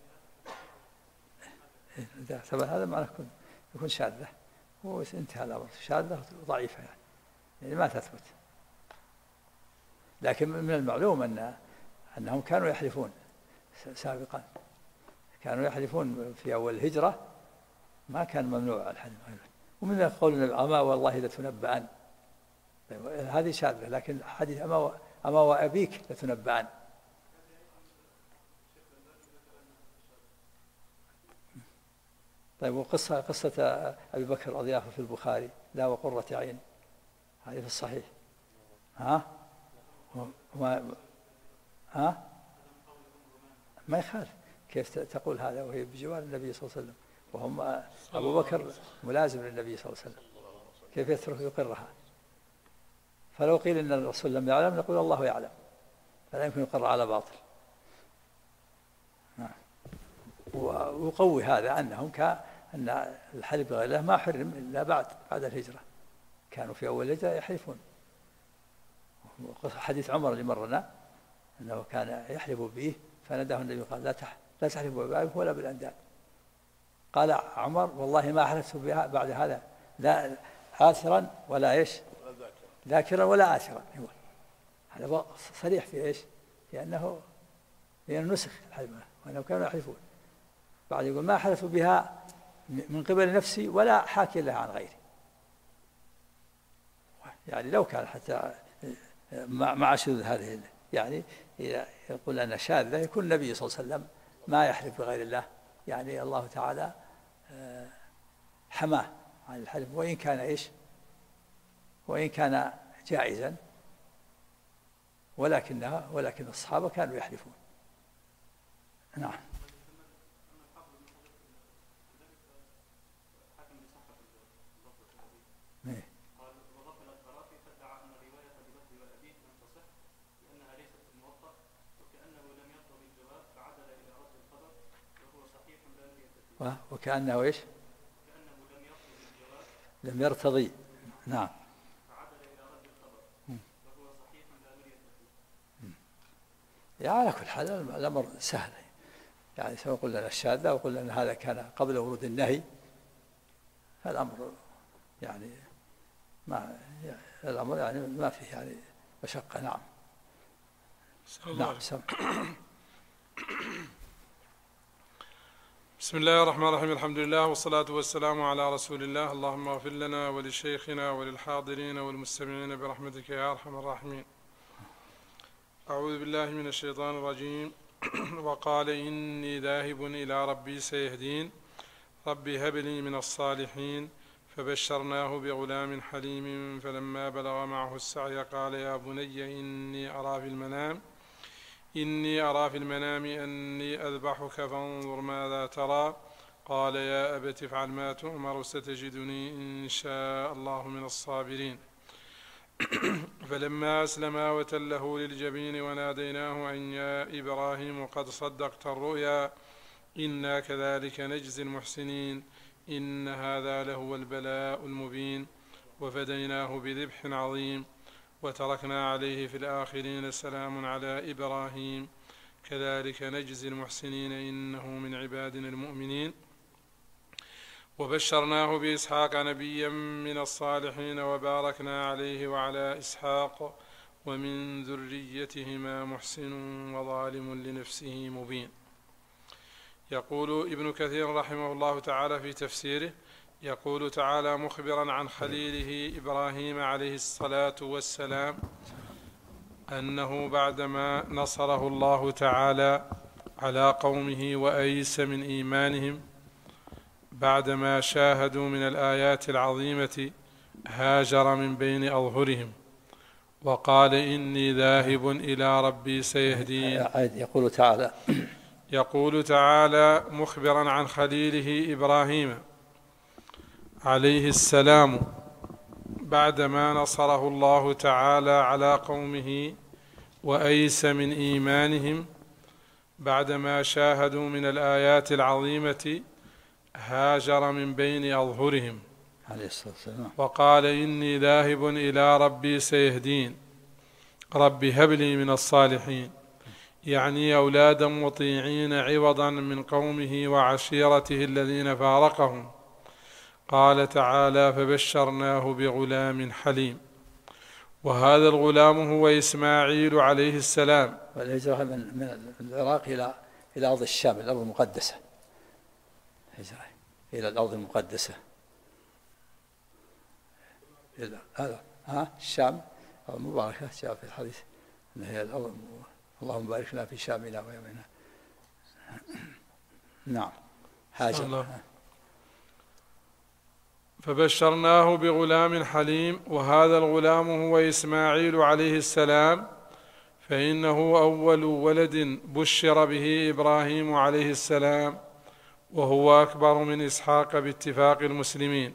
هذا معناه يكون شاذة، وانتهى الأمر. شاذة ضعيفة يعني ما تثبت. لكن من المعلوم أنهم كانوا يحلفون سابقا، كانوا يحلفون في أول الهجرة، ما كان ممنوع الحلف. ومن قول النبي أما والله لتنبأن، هذه شاذة. لكن حديث أما وأبيك لتنبأن. طيب، قصة أبي بكر أضيافه في البخاري، لا وقرة عين، هذه في الصحيح. ما يخالف. كيف تقول هذا وهي بجوار النبي صلى الله عليه وسلم، وهم أبو بكر ملازم للنبي صلى الله عليه وسلم، كيف يترك يقرها؟ فلو قيل إن الرسول لم يعلم نقول الله يعلم، فلا يمكن يقر على باطل. ويقوي هذا أنهم أن الحلف بغير الله ما حرم إلا بعد الهجرة، كانوا في أول الهجرة يحلفون. حديث عمر اللي مرنا أنه كان يحلف به، فنداه النبي قال لا تحلفوا بأبيكم ولا بالأنداد. قال عمر والله ما حلفت بها بعد هذا، لا آثرا ولا إيش، ذاكرا ولا آثرا. هذا صريح في إيش، لأنه نسخ الحلف، وأنهم كانوا يحلفون. بعد يقول ما حلفوا بها من قبل نفسي ولا حاكي لها عن غيري. يعني لو كان حتى مع شذوذ هذه، يعني إذا يقول أن شاذة يكون النبي صلى الله عليه وسلم ما يحلف بغير الله، يعني الله تعالى حماه عن الحلف، وإن كان جائزا، ولكن الصحابة كانوا يحلفون. نعم. وكأنه إيش؟ لم يرتضي. نعم. يعني على كل حال الأمر سهل، يعني سواء قلنا الشاذة وقلنا أن هذا كان قبل ورود النهي، الأمر يعني ما فيه يعني مشقة. نعم. نعم. بسم الله الرحمن الرحيم، الحمد لله والصلاة والسلام على رسول الله. اللهم اغفر لنا ولشيخنا وللحاضرين والمستمعين برحمتك يا أرحم الراحمين. أعوذ بالله من الشيطان الرجيم. وقال إني ذاهب إلى ربي سيهدين، ربي هب لي من الصالحين. فبشرناه بغلام حليم، فلما بلغ معه السعي قال يا بني إني أرى في المنام أني أذبحك فانظر ماذا ترى. قال يا أبت افعل ما تؤمر ستجدني إن شاء الله من الصابرين. فلما أسلما وتله للجبين وناديناه أن يا إبراهيم قد صدقت الرؤيا إنا كذلك نجزي المحسنين إن هذا لهو البلاء المبين. وفديناه بذبح عظيم وتركنا عليه في الآخرين سلام على إبراهيم كذلك نجزي المحسنين إنه من عبادنا المؤمنين. وبشرناه بإسحاق نبيا من الصالحين وباركنا عليه وعلى إسحاق ومن ذريتهما محسن وظالم لنفسه مبين. يقول ابن كثير رحمه الله تعالى في تفسيره: يقول تعالى مخبرا عن خليله إبراهيم عليه الصلاة والسلام أنه بعدما نصره الله تعالى على قومه وأيس من إيمانهم بعدما شاهدوا من الآيات العظيمة هاجر من بين أظهرهم وقال إني ذاهب إلى ربي سيهدين. يقول تعالى مخبرا عن خليله إبراهيم عليه السلام بعدما نصره الله تعالى على قومه وأيس من إيمانهم بعدما شاهدوا من الآيات العظيمة هاجر من بين أظهرهم وقال إني ذاهب إلى ربي سيهدين. رب هب لي من الصالحين، يعني أولادا مطيعين عوضا من قومه وعشيرته الذين فارقهم. قال تعالى فبشرناه بغلام حليم، وهذا الغلام هو إسماعيل عليه السلام. والهجرة من العراق إلى أرض الشام، الأرض المقدسة، هجرة إلى الأرض المقدسة. الشام المباركة جاء في الحديث أن هي الأرض، اللهم بارك لنا في شامنا ويمنا. نعم هاجر. فبشرناه بغلام حليم، وهذا الغلام هو إسماعيل عليه السلام، فإنه أول ولد بشر به إبراهيم عليه السلام، وهو أكبر من إسحاق باتفاق المسلمين.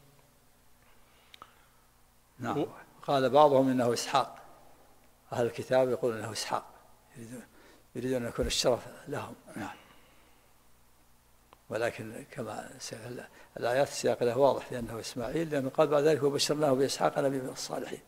نعم. قال بعضهم إنه إسحاق، أهل الكتاب يقولون إنه إسحاق، يريدون أن يكون الشرف لهم. نعم. ولكن كما الآيات السياق له واضح لأنه إسماعيل، لأنه قال بعد ذلك وبشرناه بإسحاق نبي من الصالحين.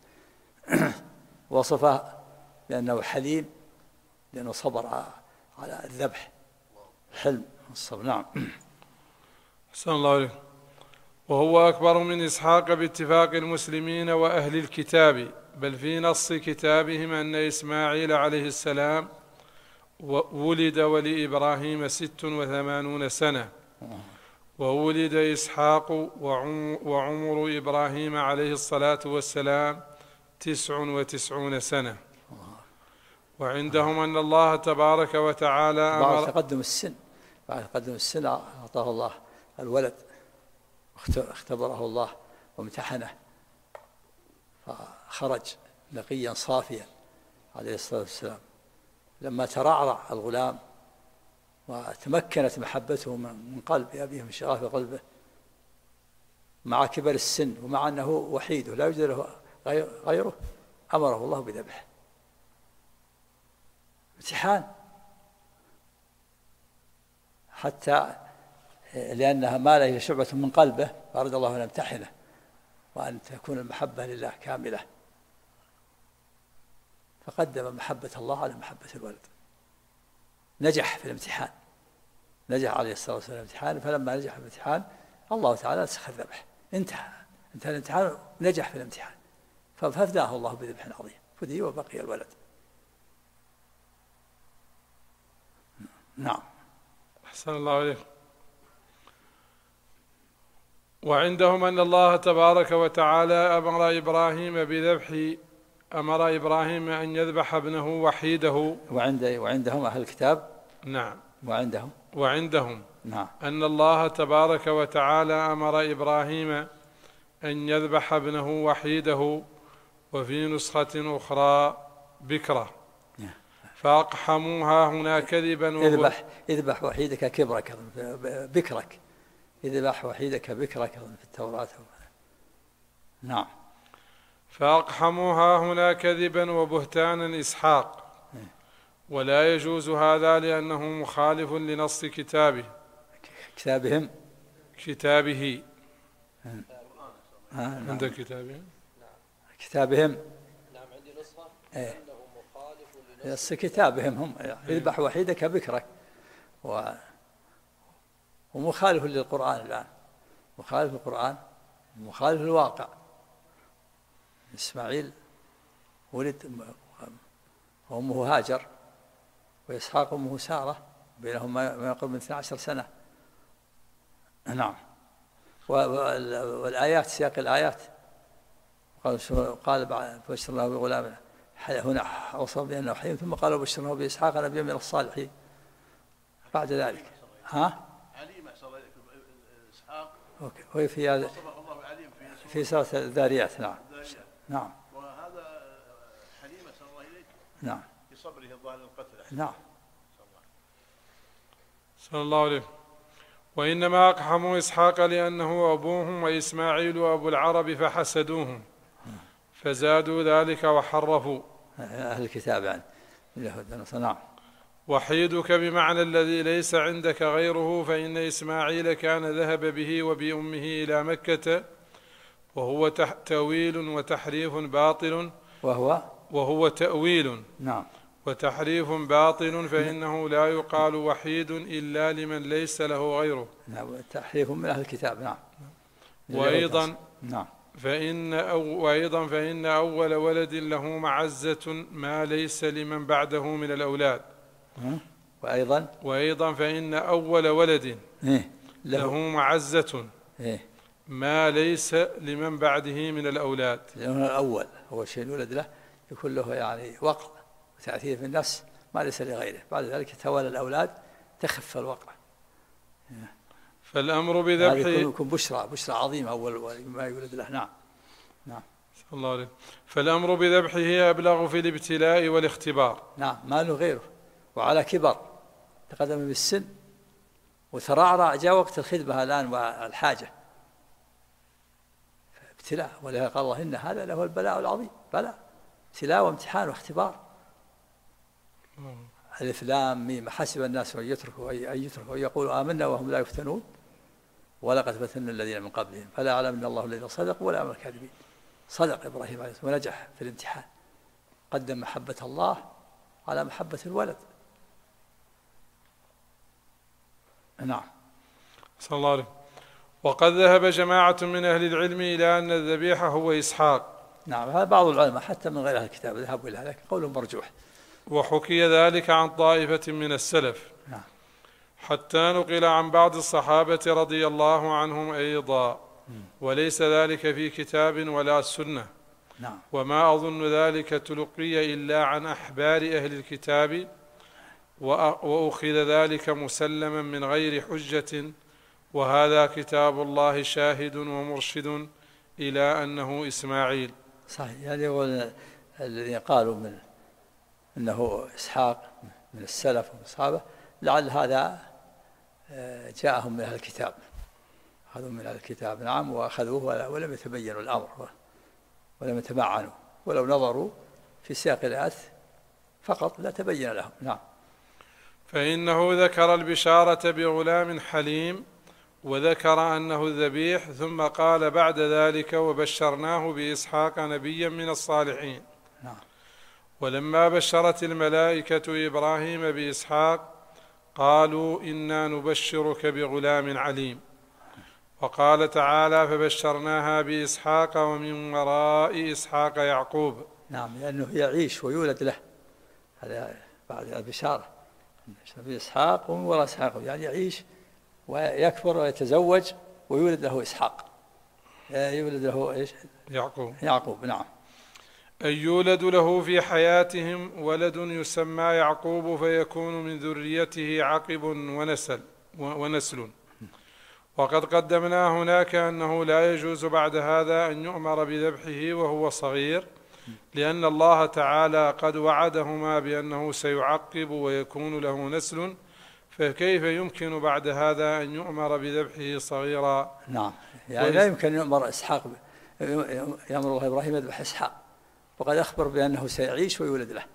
وصفه لأنه حليم لأنه صبر على الذبح، حلم الصبر. نعم. أحسن الله عليك. وهو أكبر من إسحاق باتفاق المسلمين وأهل الكتاب، بل في نص كتابهم أن إسماعيل عليه السلام ولد ولإبراهيم 86 سنة، وولد إسحاق وعمر إبراهيم عليه الصلاة والسلام 99 سنة. وعندهم أن الله تبارك وتعالى بعد تقدم السن أعطاه الله الولد، اختبره الله وامتحنه فخرج نقيا صافيا عليه الصلاة والسلام. لما ترعرع الغلام وتمكنت محبته من قلب أبيه، من شغاف قلبه، مع كبر السن ومع أنه وحيد ولا يوجد له غيره، أمره الله بذبحه. امتحان، حتى لأنها مال إلى شعبة من قلبه، فأراد الله أن يمتحنه وأن تكون المحبة لله كاملة، فقدم محبة الله على محبة الولد. نجح في الامتحان، نجح عليه الصلاة والسلام الامتحان، فلما نجح في الامتحان الله تعالى نسخ الذبح، انتهى الامتحان، نجح في الامتحان، ففداه الله بذبح عظيم، فدي وبقي الولد. نعم. أحسن الله عليك. وعندهم أن الله تبارك وتعالى أمر إبراهيم أن يذبح ابنه وحيده. وعندهم أهل الكتاب. نعم. وعندهم نعم. أن الله تبارك وتعالى أمر إبراهيم أن يذبح ابنه وحيده، وفي نسخة أخرى بكرة، فأقحموها هنا كذبا. اذبح وحيدك كبرك بكرك، اذبح وحيدك بكرك في التوراة. نعم. فأقحموها هنا كذبا وبهتانا إسحاق، ولا يجوز هذا لأنه مخالف لنص كتابه. كتابه. عند كتابهم. نعم عندي نسخة أنه مخالف لنص كتابهم هم. اذبح وحيدك بكرك، ومخالف للقرآن الآن، مخالف للقرآن، مخالف للواقع. إسماعيل ولد وأمه هاجر، وإسحاق أمه سارة، بينهم ما يقرب من 12 سنة. نعم. والآيات، سياق الآيات قال بشرناه بغلام، هنا أوصى بأنه حليم، ثم قالوا بشرناه بإسحاق نبيا من الصالحين بعد ذلك. عليم أحسن الله إسحاق. وهي في هذا في سورة الذاريات. نعم. نعم. وهذا حليم أحسن الله إليك. نعم. في صبره الظاهر للقتل. نعم. صلى الله عليه. وإنما أقحموا إسحاق لأنه أبوهم وإسماعيل أبو العرب فحسدوهم فزادوا ذلك وحرفوا. أهل الكتاب يعني. نعم. وحيدك بمعنى الذي ليس عندك غيره، فإن إسماعيل كان ذهب به وبأمه إلى مكة، وهو تأويل وتحريف باطل، وهو تأويل. نعم. وتحريف باطل، فإنه لا يقال وحيد إلا لمن ليس له غيره. نعم. تحريف من أهل الكتاب. نعم. وأيضا نعم. فإن أول ولد له معزة ما ليس لمن بعده من الأولاد. وأيضا فإن أول ولد له معزة ما ليس لمن بعده من الأولاد. لأنه الأول أول شيء الولد له يكون له يعني وقع وتأثير في النفس ما ليس لغيره، بعد ذلك تولى الأولاد تخف الوقع. فالأمر بذبحه يكون بشرى عظيمة أول ما يولد له. نعم. نعم. صلى الله عليه. فالأمر بذبحه أبلغ في الابتلاء والاختبار. نعم. ما له غيره، وعلى كبر تقدم بالسن وترعرع، جاء وقت الخدمة الآن والحاجة، ابتلاء. ولهذا قال الله إن هذا له البلاء العظيم. بلاء، ابتلاء وامتحان واختبار. ألف لام ميم، حسب الناس أن يتركوا ويقولوا آمنا وهم لا يفتنون ولقد فتنا الذين من قبلهم فلا يعلمن الله الذين صدقوا ولا يعلم الكاذبين. صدق إبراهيم عليه السلام ونجح في الامتحان، قدم محبة الله على محبة الولد. نعم. صلى الله عليه. وقد ذهب جماعة من أهل العلم إلى أن الذبيح هو إسحاق. نعم. هذا بعض العلماء حتى من غير أهل الكتاب ذهبوا إلى هذا، قول مرجوح. وحكي ذلك عن طائفة من السلف. نعم. حتى نقل عن بعض الصحابة رضي الله عنهم أيضا، وليس ذلك في كتاب ولا سنة. نعم. وما أظن ذلك تلقي إلا عن أحبار أهل الكتاب، وأخذ ذلك مسلما من غير حجة، وهذا كتاب الله شاهد ومرشد إلى أنه إسماعيل. صحيح. يعني هو الذين قالوا أنه إسحاق من السلف ومن الصحابة، لعل هذا جاءهم من أهل الكتاب، أخذوا من أهل الكتاب. نعم. وأخذوه ولم يتبينوا الأمر ولم يتمعنوا، ولو نظروا في سياق الآيات فقط لا تبين لهم. نعم. فإنه ذكر البشارة بغلام حليم، وذكر أنه الذبيح، ثم قال بعد ذلك وبشرناه بإسحاق نبيا من الصالحين. نعم. ولما بشرت الملائكة إبراهيم بإسحاق قالوا إنا نبشرك بغلام عليم. وقال تعالى فبشرناها بإسحاق ومن وراء إسحاق يعقوب. نعم. لأنه يعيش ويولد له، هذا بعد البشارة بإسحاق ومن وراء إسحاق، يعني يعيش ويكبر ويتزوج ويولد له إسحاق، يولد له إيش؟ يعقوب. نعم. أن يولد له في حياتهم ولد يسمى يعقوب، فيكون من ذريته عقب ونسل. وقد قدمنا هناك أنه لا يجوز بعد هذا أن يؤمر بذبحه وهو صغير، لأن الله تعالى قد وعدهما بأنه سيعقب ويكون له نسل، فكيف يمكن بعد هذا أن يؤمر بذبحه صغيرا؟ نعم. يعني لا يمكن أن يؤمر إسحاق، يأمر الله إبراهيم يذبح إسحاق وقد أخبر بأنه سيعيش ويولد له،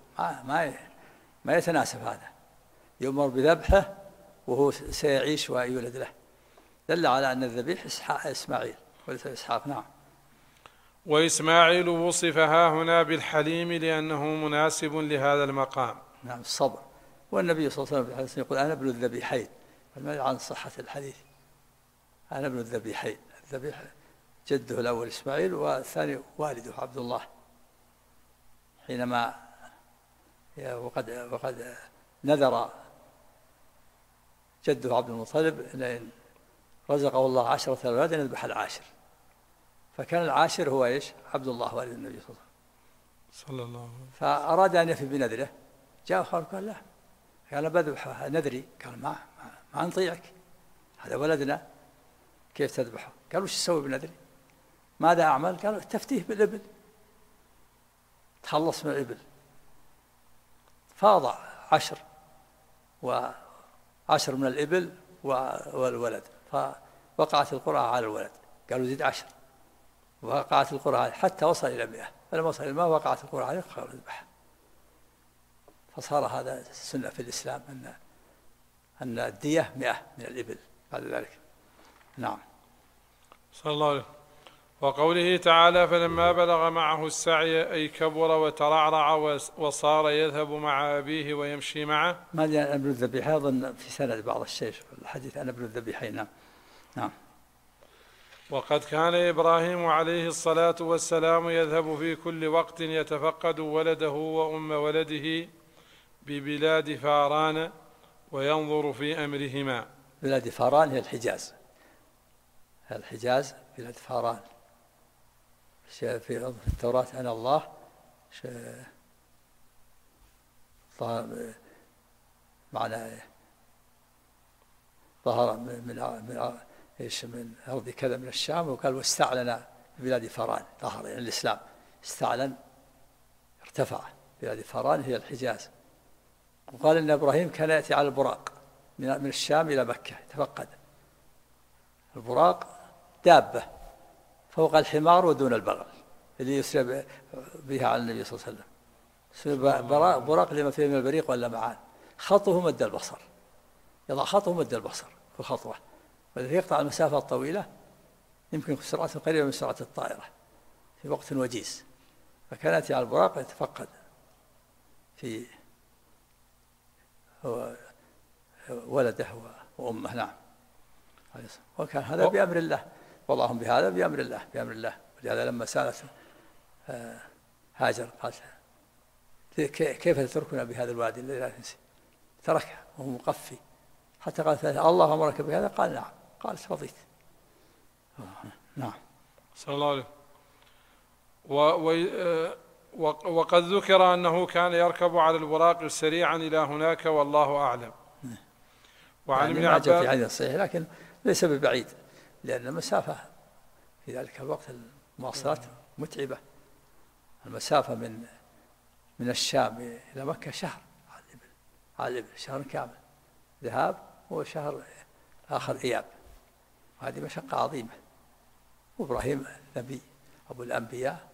ما يتناسب هذا. يؤمر بذبحه وهو سيعيش ويولد له، دل على أن الذبيح إسماعيل وليس إسحاق. نعم. وإسماعيل وصف هنا بالحليم لأنه مناسب لهذا المقام. نعم. الصبر. والنبي صلى الله عليه وسلم يقول أنا ابن الذبيحين، عن صحة الحديث أنا ابن الذبيحين. الذبيح جده الأول إسماعيل والثاني والده عبد الله. حينما وقد نذر جده عبد المطلب أن رزقه الله 10 أولاد أن يذبح العاشر، فكان العاشر هو إيش؟ عبد الله والد النبي صلى الله عليه وسلم. فأراد أن يفي بنذره، جاء خالد قال لا، قال بذبح نذري، قال ما نطيعك، هذا ولدنا كيف تذبحه؟ قال وش تسوي بنذري؟ ماذا أعمل؟ قال تفتيه بالإبل، تخلص من الإبل. فاضع 10 من الإبل والولد، فوقعت القرعة على الولد، قالوا زد 10، وقعت القرعة حتى وصل إلى 100، فلما وصل إلى 100 وقعت القرعة عليه قالوا اذبح. فصار هذا السنة في الإسلام أن الدية 100 من الإبل بعد ذلك. نعم. صلى الله عليه. وقوله تعالى فلما بلغ معه السعي أي كبر وترعرع وصار يذهب مع أبيه ويمشي معه. ما جاء أنا ابن الذبيح أظن في سند بعض الشيخ الحديث أنا ابن الذبيحين. نعم. وقد كان إبراهيم عليه الصلاة والسلام يذهب في كل وقت يتفقد ولده وأم ولده ببلاد فاران وينظر في أمرهما. بلاد فاران هي الحجاز، بلاد فاران. في التوراة أنا الله معنى ظهر من أرض كذا من الشام، وقال واستعلن بلاد فاران، ظهر يعني الإسلام استعلن ارتفع. بلاد فاران هي الحجاز. وقال إن إبراهيم كان يأتي على البراق من الشام إلى مكة يتفقد. البراق دابة فوق الحمار ودون البغل اللي يسرى بها على النبي صلى الله عليه وسلم. براق لما فيه من البريق واللمعان، خطه مد البصر، يضع خطه مد البصر في خطوة، والذي يقطع المسافة الطويلة يمكن سرعة قريبة من سرعة الطائرة في وقت وجيز. فكان يأتي على البراق يتفقد في ولده وأمه. نعم. وكان هذا بأمر الله، واللهم بهذا بأمر الله. ولهذا لما سألت هاجر قالت كيف تتركنا بهذا الوادي الذي لا تنسي؟ تركها وهو مقفي حتى قالت الله أمرك بهذا؟ قال نعم. قالت رضيت. نعم. صلى الله عليه. وقد ذكر أنه كان يركب على البراق سريعا إلى هناك والله أعلم. وعن ابن عباس في حديث صحيح لكن ليس ببعيد، لأن المسافة في ذلك الوقت المواصلات متعبة. المسافة من الشام إلى مكة شهر على الإبل شهر كامل ذهاب، وشهر آخر إياب. هذه مشقة عظيمة. وإبراهيم نبي أبو الأنبياء،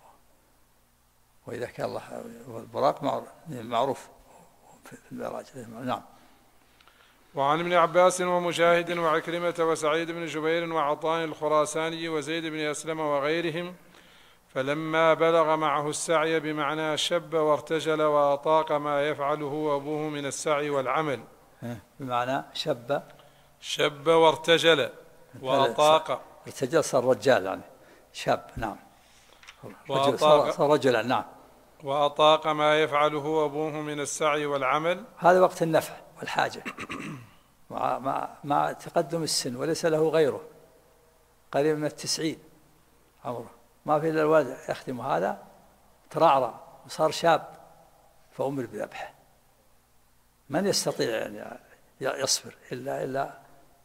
وإذا كان الله البراق معروف في المعراج. نعم. وعن ابن عباس ومجاهد وعكرمة وسعيد بن جبير وعطاء الخراساني وزيد بن أسلم وغيرهم فلما بلغ معه السعي بمعنى شب وارتجل وأطاق ما يفعله أبوه من السعي والعمل. بمعنى شب وارتجل وأطاق. ارتجل صار رجال يعني شاب. نعم. صار رجلا. نعم. وأطاق ما يفعله أبوه من السعي والعمل. هذا وقت النفع والحاجة مع تقدم السن، وليس له غيره، قريب من 90 عمره، ما في إلا الوالد يخدم هذا، ترعرع وصار شاب فأمر بذبحه. من يستطيع أن يصبر إلا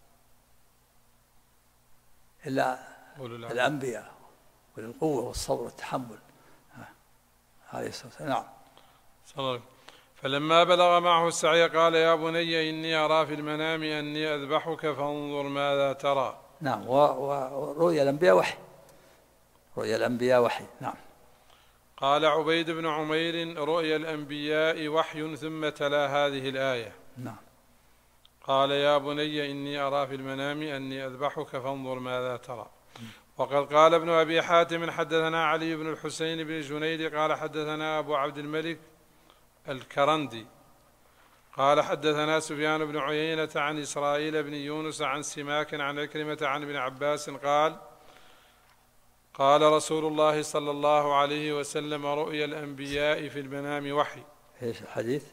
الأنبياء وللقوة والصبر والتحمل. عليه الصلاة والسلام. نعم. صلى الله عليه وسلم. فلما بلغ معه السعي قال يا بني إني أرى في المنام أني أذبحك فانظر ماذا ترى. نعم. ورؤيا الأنبياء وحي. نعم. قال عبيد بن عمير رؤيا الأنبياء وحي ثم تلا هذه الآية. نعم. قال يا بني إني أرى في المنام أني أذبحك فانظر ماذا ترى. وقد قال ابن أبي حاتم حدثنا علي بن الحسين بن جنيد قال حدثنا أبو عبد الملك الكرندي قال حدثنا سفيان بن عيينة عن إسرائيل بن يونس عن سماك عن عكرمة عن ابن عباس قال قال رسول الله صلى الله عليه وسلم: رؤيا الأنبياء في المنام وحي. ايش الحديث؟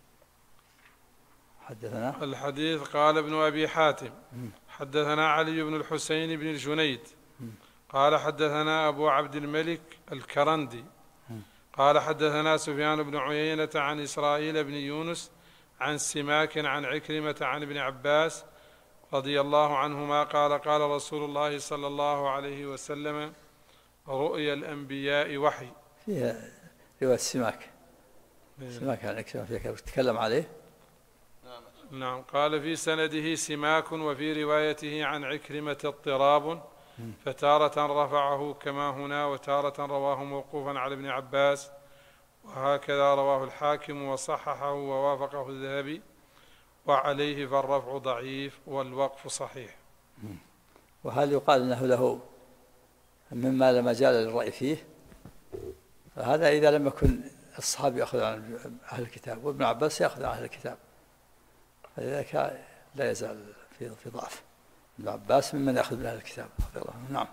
حدثنا الحديث قال ابن أبي حاتم: حدثنا علي بن الحسين بن الجنيد قال حدثنا أبو عبد الملك الكرندي قال حدثنا سفيان بن عيينة عن إسرائيل بن يونس عن سماك عن عكرمة عن ابن عباس رضي الله عنهما قال: قال رسول الله صلى الله عليه وسلم: رؤيا الأنبياء وحي. فيها رواية سماك عن عكرمة فيها تكلم عليه. نعم. قال: في سنده سماك، وفي روايته عن عكرمة اضطراب، فتارة رفعه كما هنا، وتارة رواه موقوفا على ابن عباس، وهكذا رواه الحاكم وصححه ووافقه الذهبي، وعليه فالرفع ضعيف والوقف صحيح. وهل يقال أنه له مما لا مجال للرأي فيه؟ فهذا إذا لم يكن الصحابي يأخذ عن أهل الكتاب، وابن عباس يأخذ عن أهل الكتاب، فلذلك لا يزال في ضعف. ابن عباس ممن يأخذ من أهل الكتاب. نعم.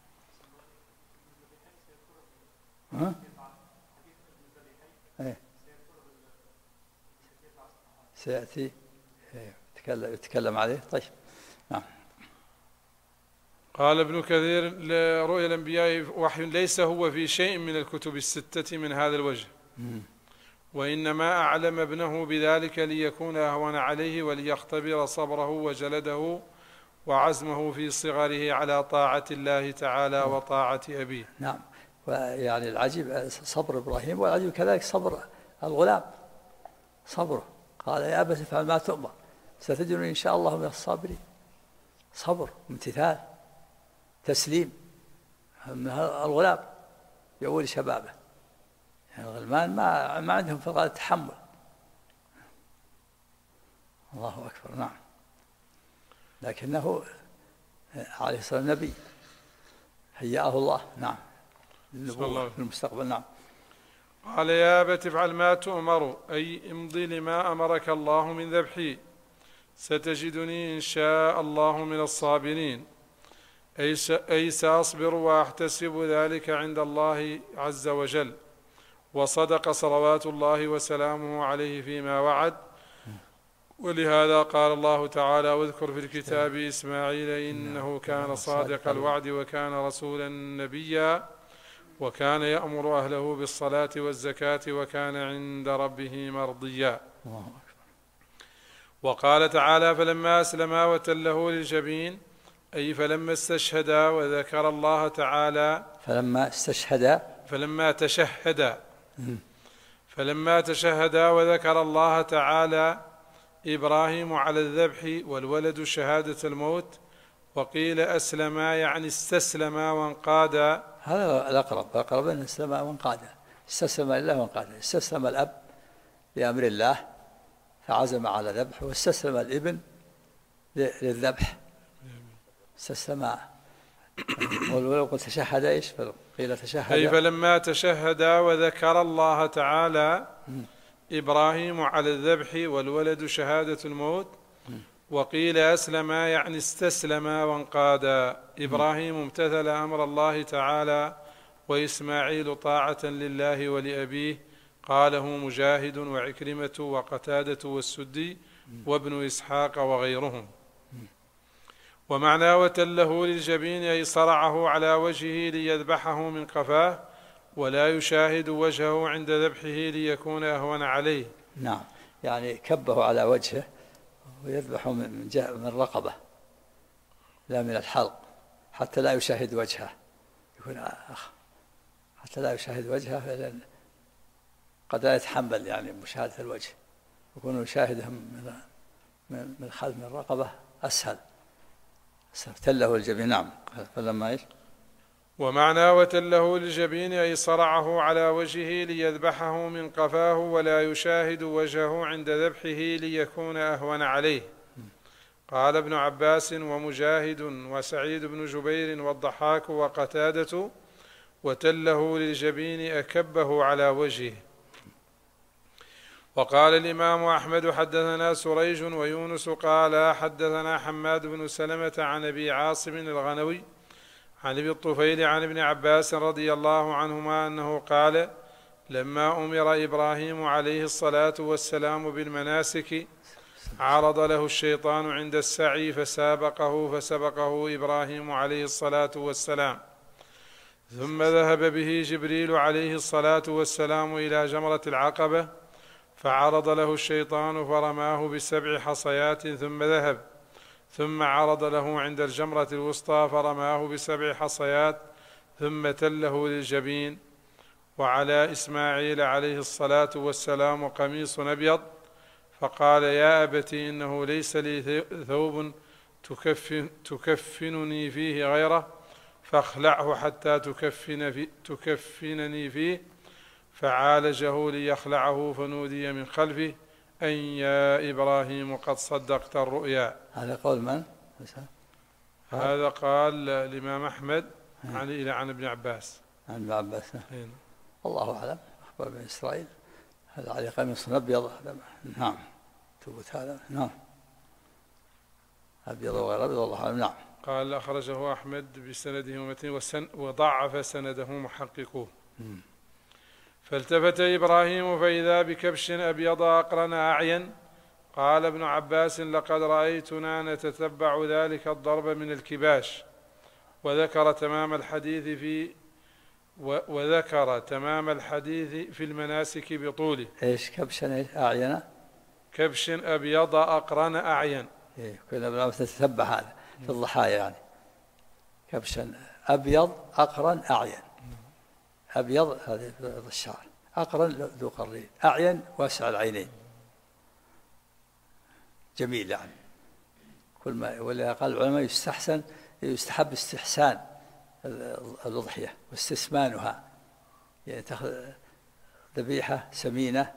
سيأتي يتكلم عليه. طيب. نعم. قال ابن كثير: رؤيا الأنبياء وحي ليس هو في شيء من الكتب الستة من هذا الوجه، وإنما أعلم ابنه بذلك ليكون أهون عليه وليختبر صبره وجلده وعزمه في صغره على طاعة الله تعالى وطاعة أبيه. نعم. ويعني العجيب صبر إبراهيم، والعجيب كذلك صبر الغلام، صبره. قال: يا أبت افعل ما تؤمر ستجدني إن شاء الله من الصابرين. صبر، امتثال، تسليم. الغلام يقول شبابه، يعني الغلمان ما عندهم في الغالب تحمل. الله أكبر. نعم. لكنه عليه الصلاة والسلام نبي هيأه الله. نعم. في المستقبل. نعم. قال: يا أبت افعل ما تؤمر، أي امضي لما أمرك الله من ذبحي، ستجدني إن شاء الله من الصابرين، أي سأصبر وأحتسب ذلك عند الله عز وجل. وصدق صلوات الله وسلامه عليه فيما وعد، ولهذا قال الله تعالى: واذكر في الكتاب إسماعيل إنه كان صادق الوعد وكان رسولا نبيا وكان يأمر أهله بالصلاة والزكاة وكان عند ربه مرضيا. وقال تعالى: فلما أسلما وتله للجبين، أي فلما استشهدا وذكر الله تعالى. فلما تشهدا وذكر الله تعالى إبراهيم على الذبح والولد شهادة الموت، وقيل أسلما يعني استسلما وانقادا. هذا الأقرب أن استسلما وانقادا. استسلم لله وانقادا. استسلم الأب لأمر الله فعزم على ذبح، واستسلم الابن للذبح. استسلم. ولو قلت تشهد ايش؟ قيل تشهد أي فلما تشهد وذكر الله تعالى إبراهيم على الذبح والولد شهادة الموت، وقيل أسلم يعني استسلم وانقادا. إبراهيم امتثل أمر الله تعالى، وإسماعيل طاعة لله ولأبيه. قاله مجاهد وعكرمة وقتادة والسدي وابن إسحاق وغيرهم. ومعنى وتله للجبين أي صرعه على وجهه ليذبحه من قفاه، ولا يشاهد وجهه عند ذبحه ليكون أهون عليه. نعم. يعني كبه على وجهه ويذبحه من رقبة لا من الحلق، حتى لا يشاهد وجهه، يكون حتى لا يشاهد وجهه، فإن قد لا يتحمل يعني مشاهدة الوجه، يكون يشاهده من خلف من الرقبة أسهل. تله الجبين. نعم. فلما ايش؟ ومعنى وتله للجبين أي صرعه على وجهه ليذبحه من قفاه، ولا يشاهد وجهه عند ذبحه ليكون أهون عليه. قال ابن عباس ومجاهد وسعيد بن جبير والضحاك وقتادة: وتله للجبين أكبه على وجهه. وقال الإمام أحمد: حدثنا سريج ويونس قال حدثنا حماد بن سلمة عن أبي عاصم الغنوي عن ابي الطفيل عن ابن عباس رضي الله عنهما أنه قال: لما أمر إبراهيم عليه الصلاة والسلام بالمناسك عرض له الشيطان عند السعي فسبقه إبراهيم عليه الصلاة والسلام، ثم ذهب به جبريل عليه الصلاة والسلام إلى جمرة العقبة فعرض له الشيطان فرماه ب7 حصيات ثم ذهب، ثم عرض له عند الجمرة الوسطى فرماه ب7 حصيات ثم تله للجبين. وعلى إسماعيل عليه الصلاة والسلام قميص أبيض، فقال: يا أبت إنه ليس لي ثوب تكفنني فيه غيره، فاخلعه حتى تكفنني فيه. فعالجه ليخلعه فنودي من خلفه: أن يا إبراهيم قد صدقت الرؤيا. هذا قول من؟ هذا قال الإمام أحمد عن ابن عباس. عن ابن عباس. الله أعلم. أخبر بن إسرائيل هذا عليه قميص أبيض. نعم ثبت هذا. نعم أبيض وغير أبيض والله أعلم. نعم. قال: أخرجه أحمد بسنده ومتنه وضعف سنده محققوه. فالتفت إبراهيم فإذا بكبش أبيض أقرن أعين. قال ابن عباس: لقد رأيتنا نتتبع ذلك الضرب من الكباش. وذكر تمام الحديث في المناسك بطوله. إيش كبشا أعين؟ كبش أبيض أقرن أعين. كنا بنعرف نتتبع هذا في الضحايا يعني. كبشا أبيض أقرن أعين. أبيض هذا الشعر، أقرن ذو قرنين، أعين واسع العينين، جميل يعني. كل ما ولا قال العلماء يستحب استحسان الأضحية واستثمانها، يعني تأخذ ذبيحة سمينة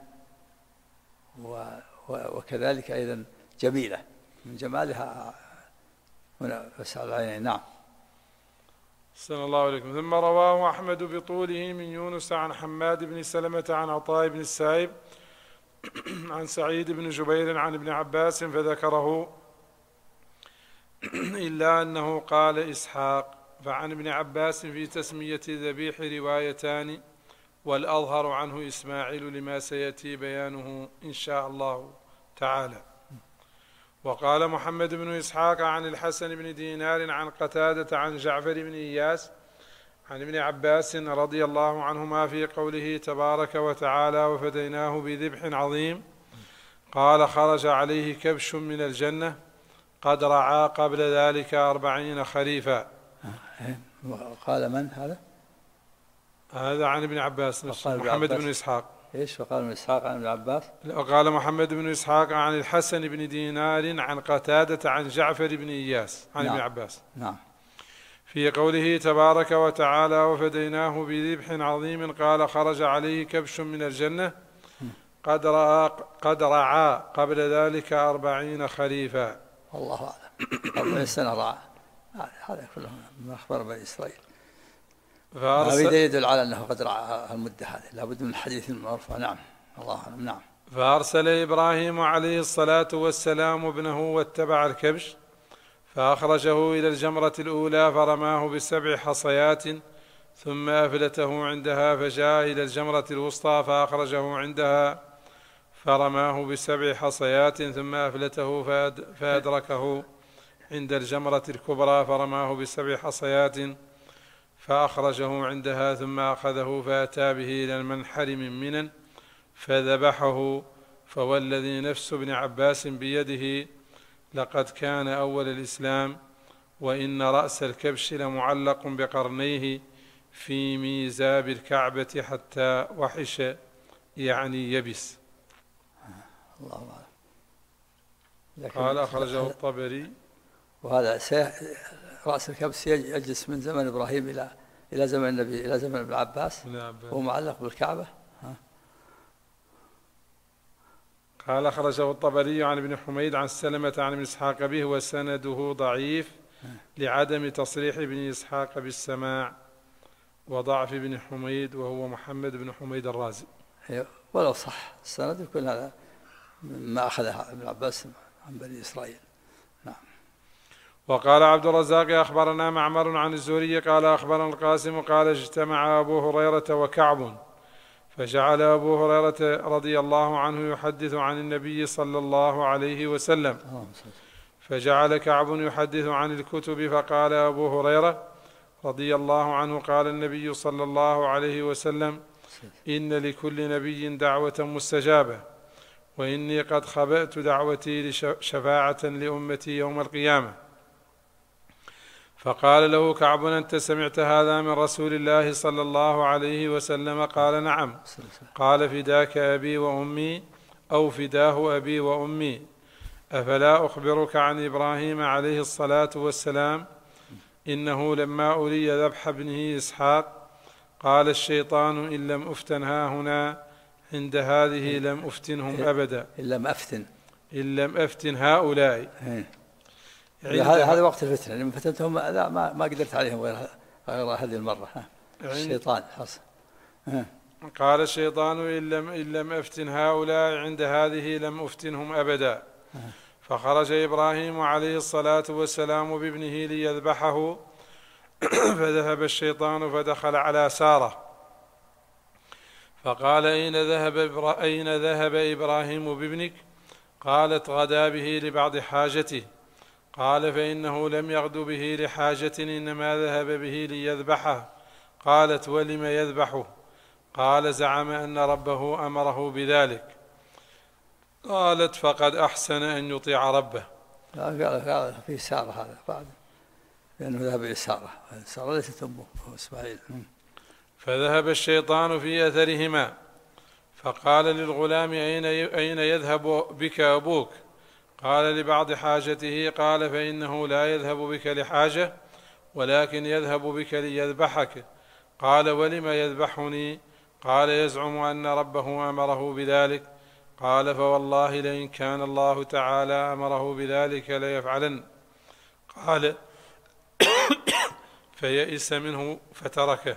وكذلك أيضا جميلة، من جمالها هنا واسع العينين. نعم. أحسن الله عليكم. ثم رواه أحمد بطوله من يونس عن حماد بن سلمة عن عطاء بن السائب عن سعيد بن جبير عن ابن عباس فذكره، إلا أنه قال إسحاق. فعن ابن عباس في تسمية الذبيح روايتان، والأظهر عنه إسماعيل لما سيأتي بيانه إن شاء الله تعالى. وقال محمد بن إسحاق عن الحسن بن دينار عن قتادة عن جعفر بن إياس عن ابن عباس رضي الله عنهما في قوله تبارك وتعالى: وفديناه بذبح عظيم. قال: خرج عليه كبش من الجنة قد رعى قبل ذلك 40 خريفا. قال من هذا؟ هذا عن ابن عباس. محمد بن إسحاق. إيش وقال ابن إسحاق عن ابن عباس؟ وقال محمد بن إسحاق عن الحسن بن دينار عن قتادة عن جعفر بن إياس عن ابن عباس. نعم. في قوله تبارك وتعالى: وفديناه بذبح عظيم. قال: خرج عليه كبش من الجنة قد رعى قبل ذلك 40 خريفا. الله أعلم. 40 سنة رعى. هذا كله من أخبار بني إسرائيل. هذا يدل على أنه قد رعى المدة هذه، لابد من الحديث المرفوع. نعم. الله أعلم. نعم. فأرسل إبراهيم عليه الصلاة والسلام ابنه واتبع الكبش، فأخرجه إلى الجمرة الأولى فرماه ب7 حصيات، ثم أفلته عندها، فجاء إلى الجمرة الوسطى فأخرجه عندها فرماه ب7 حصيات، ثم أفلته فأدركه عند الجمرة الكبرى فرماه ب7 حصيات فأخرجه عندها، ثم أخذه فأتى به إلى المنحر من منى فذبحه. فوالذي نفس ابن عباس بيده لقد كان أول الإسلام، وإن رأس الكبش لمعلق بقرنيه في ميزاب الكعبة حتى وحش، يعني يبس. الله أعلم. قال: أخرجه الطبري. وهذا رأس الكبش يجلس من زمن إبراهيم إلى زمن النبي، إلى زمن ابن عباس، وهو معلق بالكعبة. قال: أخرجه الطبري عن ابن حميد عن سلمة عن ابن إسحاق به، وسنده ضعيف لعدم تصريح ابن إسحاق بالسماع وضعف ابن حميد، وهو محمد بن حميد الرازي. ولو صح السند يكون هذا ما أخذها ابن عباس عن بني إسرائيل. نعم. وقال عبد الرزاق أخبرنا معمر عن الزهري قال أخبرنا القاسم قال اجتمع أبو هريرة وكعب فجعل أبو هريرة رضي الله عنه يحدث عن النبي صلى الله عليه وسلم، فجعل كعب يحدث عن الكتب، فقال أبو هريرة رضي الله عنه قال النبي صلى الله عليه وسلم: إن لكل نبي دعوة مستجابة، وإني قد خبأت دعوتي شفاعة لأمتي يوم القيامة. فقال له كعب: أنت سمعت هذا من رسول الله صلى الله عليه وسلم؟ قال: نعم. قال: فداك أبي وأمي، أو فداه أبي وأمي. أفلا أخبرك عن إبراهيم عليه الصلاة والسلام؟ إنه لما أولي ذبح ابنه إسحاق قال الشيطان: إن لم أفتن هاهنا عند هذه لم أفتنهم أبدا. إن لم أفتن هؤلاء. هذا وقت الفتنة، لما فتنتهم لا ما قدرت عليهم غير هذه المرة. الشيطان حصل. قال الشيطان: إن لم أفتن هؤلاء عند هذه لم أفتنهم أبدا. فخرج إبراهيم عليه الصلاة والسلام بابنه ليذبحه، فذهب الشيطان فدخل على سارة فقال: أين ذهب إبراهيم بابنك؟ قالت: غدا به لبعض حاجته. قال: فإنه لم يغد به لحاجة، إنما ذهب به ليذبحه. قالت: ولم يذبحه؟ قال: زعم أن ربه أمره بذلك. قالت: فقد أحسن أن يطيع ربه. قال في سارة هذا بعد، لأنه ذهب إلى سارة ليست أمه إسماعيل. فذهب الشيطان في أثرهما، فقال للغلام: أين يذهب بك أبوك؟ قال: لبعض حاجته. قال: فإنه لا يذهب بك لحاجة، ولكن يذهب بك ليذبحك. قال: ولم يذبحني؟ قال: يزعم أن ربه أمره بذلك. قال: فوالله لئن كان الله تعالى أمره بذلك ليفعلن. قال: فيئس منه فتركه.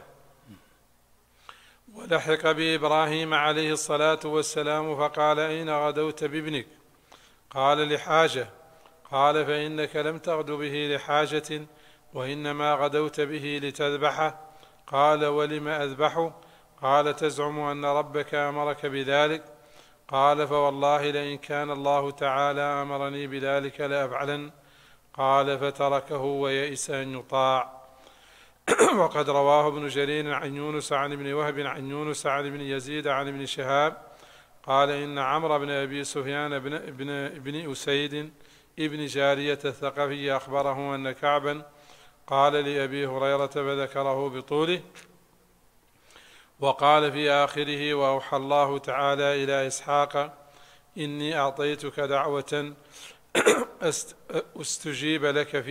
ولحق بإبراهيم عليه الصلاة والسلام فقال: أين غدوت بابنك؟ قال: لحاجة. قال: فإنك لم تغد به لحاجة، وإنما غدوت به لتذبحه. قال: ولم أذبحه؟ قال: تزعم أن ربك أمرك بذلك. قال: فوالله لئن كان الله تعالى أمرني بذلك لأفعلن. قال: فتركه ويئس أن يطاع. وقد رواه ابن جرير عن يونس عن ابن وهب عن يونس عن ابن يزيد عن ابن شهاب قال: إن عمرو بن أبي سفيان بن أسيد ابن جارية الثقفي أخبره أن كعبا قال لأبي هريرة فذكره بطوله، وقال في آخره: وأوحى الله تعالى إلى إسحاق: إني أعطيتك دعوة أستجيب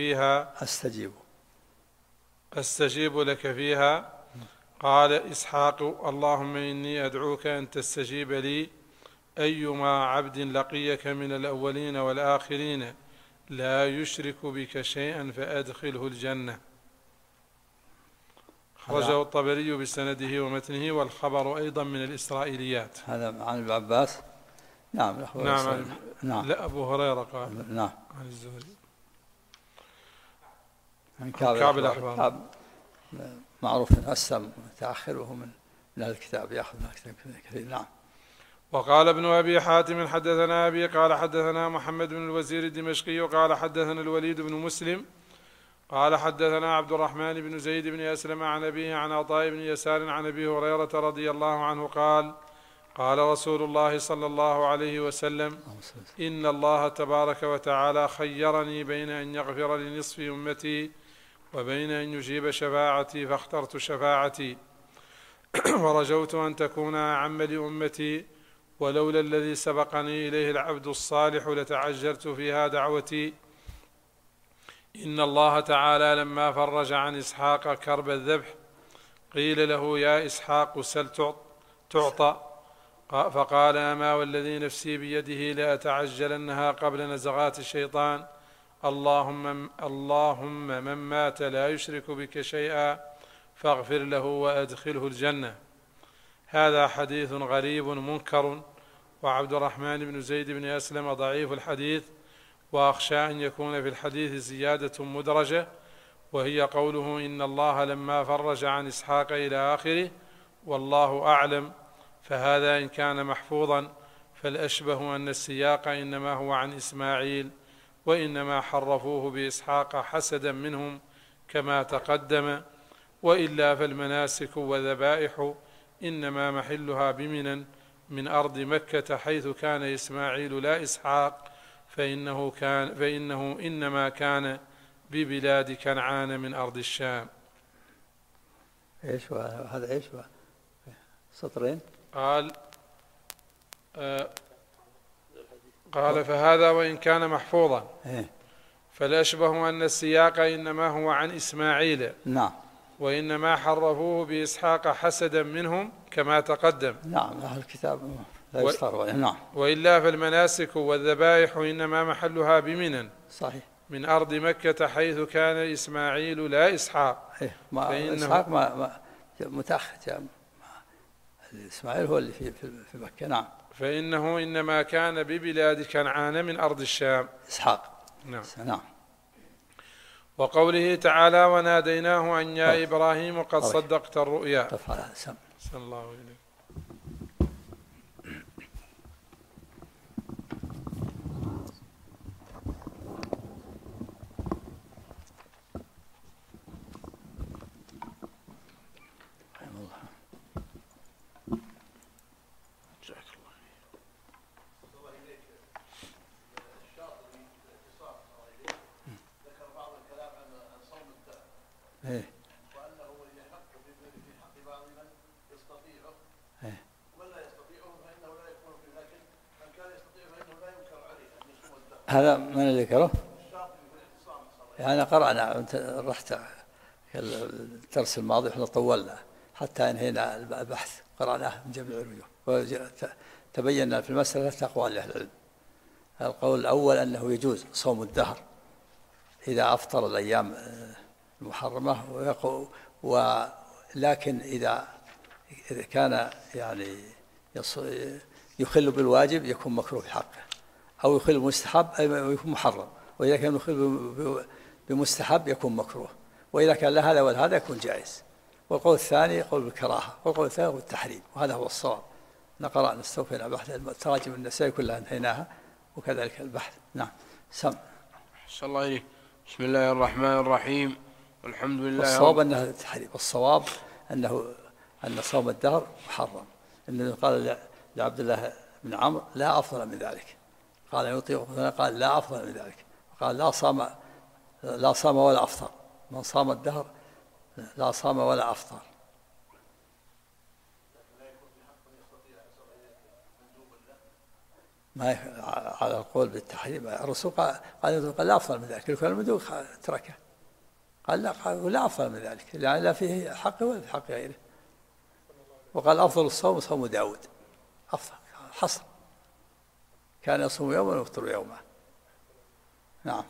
لك فيها. قال إسحاق: اللهم إني أدعوك أن تستجيب لي، أيما عبد لقيك من الأولين والآخرين لا يشرك بك شيئا فأدخله الجنة. خرجه الطبري بسنده ومتنه، والخبر أيضا من الإسرائيليات. هذا عن ابن عباس. نعم. لا، أبو هريرة قال. نعم. عن الزهري. عن كعب الأحبار. معروف أن أسلم متأخر، وهو من أهل الكتاب، يأخذ من الكتاب كثير. نعم. وقال ابن أبي حاتم: حدثنا أبي قال حدثنا محمد بن الوزير الدمشقي قال حدثنا الوليد بن مسلم قال حدثنا عبد الرحمن بن زيد بن أسلم عن أبيه عن عطاء بن يسار عن أبي هريرة رضي الله عنه قال: قال رسول الله صلى الله عليه وسلم: إن الله تبارك وتعالى خيرني بين أن يغفر لنصف أمتي وبين أن يجيب شفاعتي، فاخترت شفاعتي، ورجوت أن تكون أعم لأمتي، ولولا الذي سبقني إليه العبد الصالح لتعجلت فيها دعوتي. إن الله تعالى لما فرج عن إسحاق كرب الذبح قيل له: يا إسحاق سل تعطى. فقال: أما والذي نفسي بيده لأتعجلنها قبل نزغات الشيطان. اللهم من مات لا يشرك بك شيئا فاغفر له وأدخله الجنة. هذا حديث غريب منكر، وعبد الرحمن بن زيد بن أسلم ضعيف الحديث، وأخشى أن يكون في الحديث زيادة مدرجة، وهي قوله إن الله لما فرج عن إسحاق إلى آخره والله أعلم، فهذا إن كان محفوظا فالأشبه أن السياق إنما هو عن إسماعيل، وإنما حرفوه بإسحاق حسدا منهم كما تقدم، وإلا فالمناسك والذبائح إنما محلها بمنى من أرض مكة حيث كان إسماعيل لا إسحاق، فإنه إنما كان ببلاد كنعان من أرض الشام. إيش هذا إيش سطرين؟ قال فهذا وإن كان محفوظا فالأشبه أن السياق إنما هو عن إسماعيل، نعم، وإنما حرفوه بإسحاق حسدا منهم كما تقدم. نعم، أهل الكتاب لا يستغرب. نعم. وإلا فالمناسك والذبائح إنما محلها بمنى صحيح من أرض مكة حيث كان إسماعيل لا إسحاق. إسحاق ما متأخر، إسماعيل هو اللي في مكة. نعم. فإنه إنما كان ببلاد كنعان من أرض الشام إسحاق. نعم. وقوله تعالى وناديناه أن يا إبراهيم قد صدقت الرؤيا. صلى الله عليه. وأنه يحق في حق بعض من يستطيعه ولا يستطيعه فإنه لا يكون في، لكن من كان يستطيع فإنه لا ينكر عليه أن يصوم الدهر. هذا من ذكره؟ الشاطبي في الاعتصام. يعني قرأنا، رحت الدرس الماضي احنا طولنا حتى انهينا البحث، قرأناه من جميع الوجوه، وتبين في المسألة 3 أقوال لأهل العلم. القول الأول أنه يجوز صوم الدهر إذا أفطر الأيام المحرمة، ولكن إذا كان يعني يخل بالواجب يكون مكروه في حقه، أو يخل بالمستحب يكون محرم، وإذا كان يخل بمستحب يكون مكروه، وإذا كان لا هذا ولا هذا يكون جائز. والقول الثاني يقول بالكراهة، والقول الثالث هو التحريم، وهذا هو الصواب. نقرأ نستوفينا بحث التراجم النسائي كلها انتهيناها، وكذلك البحث. نعم. صلى الله عليه. بسم الله الرحمن الرحيم، والحمد لله. الصواب أنه التحريم، والصواب أن صوم الدهر محرم. النبي قال لعبد الله بن عمرو لا أفضل من ذلك، قال يطيق، قال لا أفضل من ذلك، قال لا صام ولا أفطر، من صام الدهر لا صام ولا أفطر. ما على القول بالتحريم، الرسول قال لا أفضل من ذلك، كل المندوب تركه، قال لا أفضل من ذلك، لأن لا فيه حق ولا في حق غيره. وقال أفضل الصوم صوم داود، أفضل حصر، كان يصوم يوما ويفطر يوما. نعم.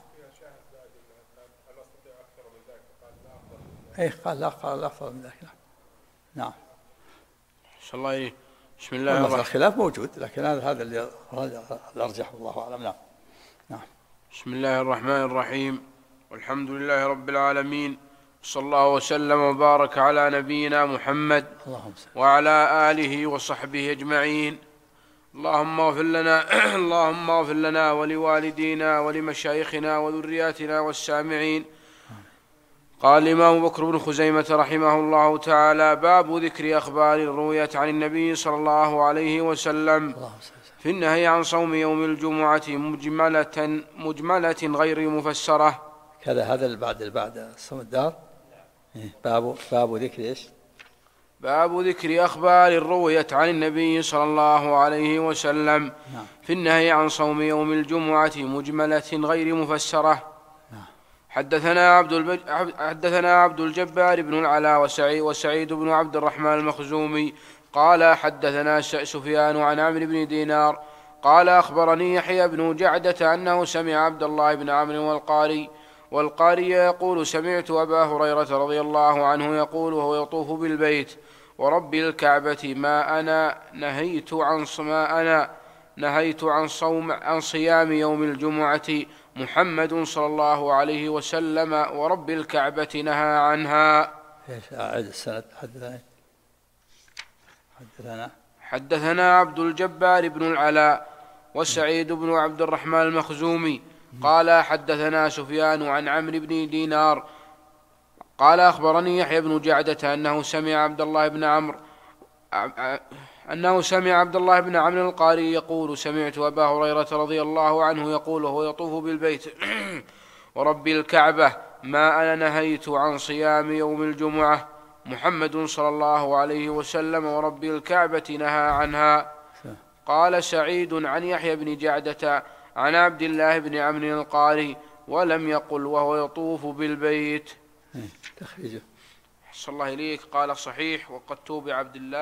قال لا أفضل من ذلك. نعم. صلى الله عليه. بسم الله الرحمن الرحيم. الخلاف موجود، لكن هذا اللي الأرجح والله أعلم. نعم. بسم الله الرحمن الرحيم، والحمد لله رب العالمين، صلى الله وسلم وبارك على نبينا محمد وعلى آله وصحبه أجمعين. اللهم اغفر لنا ولوالدينا ولمشايخنا وذرياتنا والسامعين. قال الإمام بكر بن خزيمة رحمه الله تعالى: باب ذكر أخبار الرؤيا عن النبي صلى الله عليه وسلم في النهي عن صوم يوم الجمعة مجملة غير مفسرة. كذا هذا بعد صوم الدهر. باب ذكر إيش؟ باب ذكر أخبار الرؤيا عن النبي صلى الله عليه وسلم في النهي عن صوم يوم الجمعة مجملة غير مفسرة. حدثنا عبد الجبار بن العلاء وسعيد بن عبد الرحمن المخزومي قال حدثنا سفيان عن عمرو بن دينار قال أخبرني يحيى بن جعدة أنه سمع عبد الله بن عمرو والقاري يقول: سمعت أبا هريرة رضي الله عنه يقول وهو يطوف بالبيت: ورب الكعبة ما أنا نهيت عن صيام يوم الجمعة محمد صلى الله عليه وسلم ورب الكعبة نهى عنها. أعد السند. حدثنا عبد الجبار بن العلاء وسعيد بن عبد الرحمن المخزومي قال حدثنا سفيان عن عمرو بن دينار قال أخبرني يحيى بن جعدة أنه سمع عبد الله بن عمرو القاري يقول سمعت أبا هريرة رضي الله عنه يقول وهو يطوف بالبيت ورب الكعبة ما أنا نهيت عن صيام يوم الجمعة محمد صلى الله عليه وسلم ورب الكعبة نهى عنها. قال سعيد عن يحيى بن جعدة عن عبد الله بن عمرو القاري ولم يقل وهو يطوف بالبيت. تخريجه صلى الله إليك. قال صحيح وقد توبع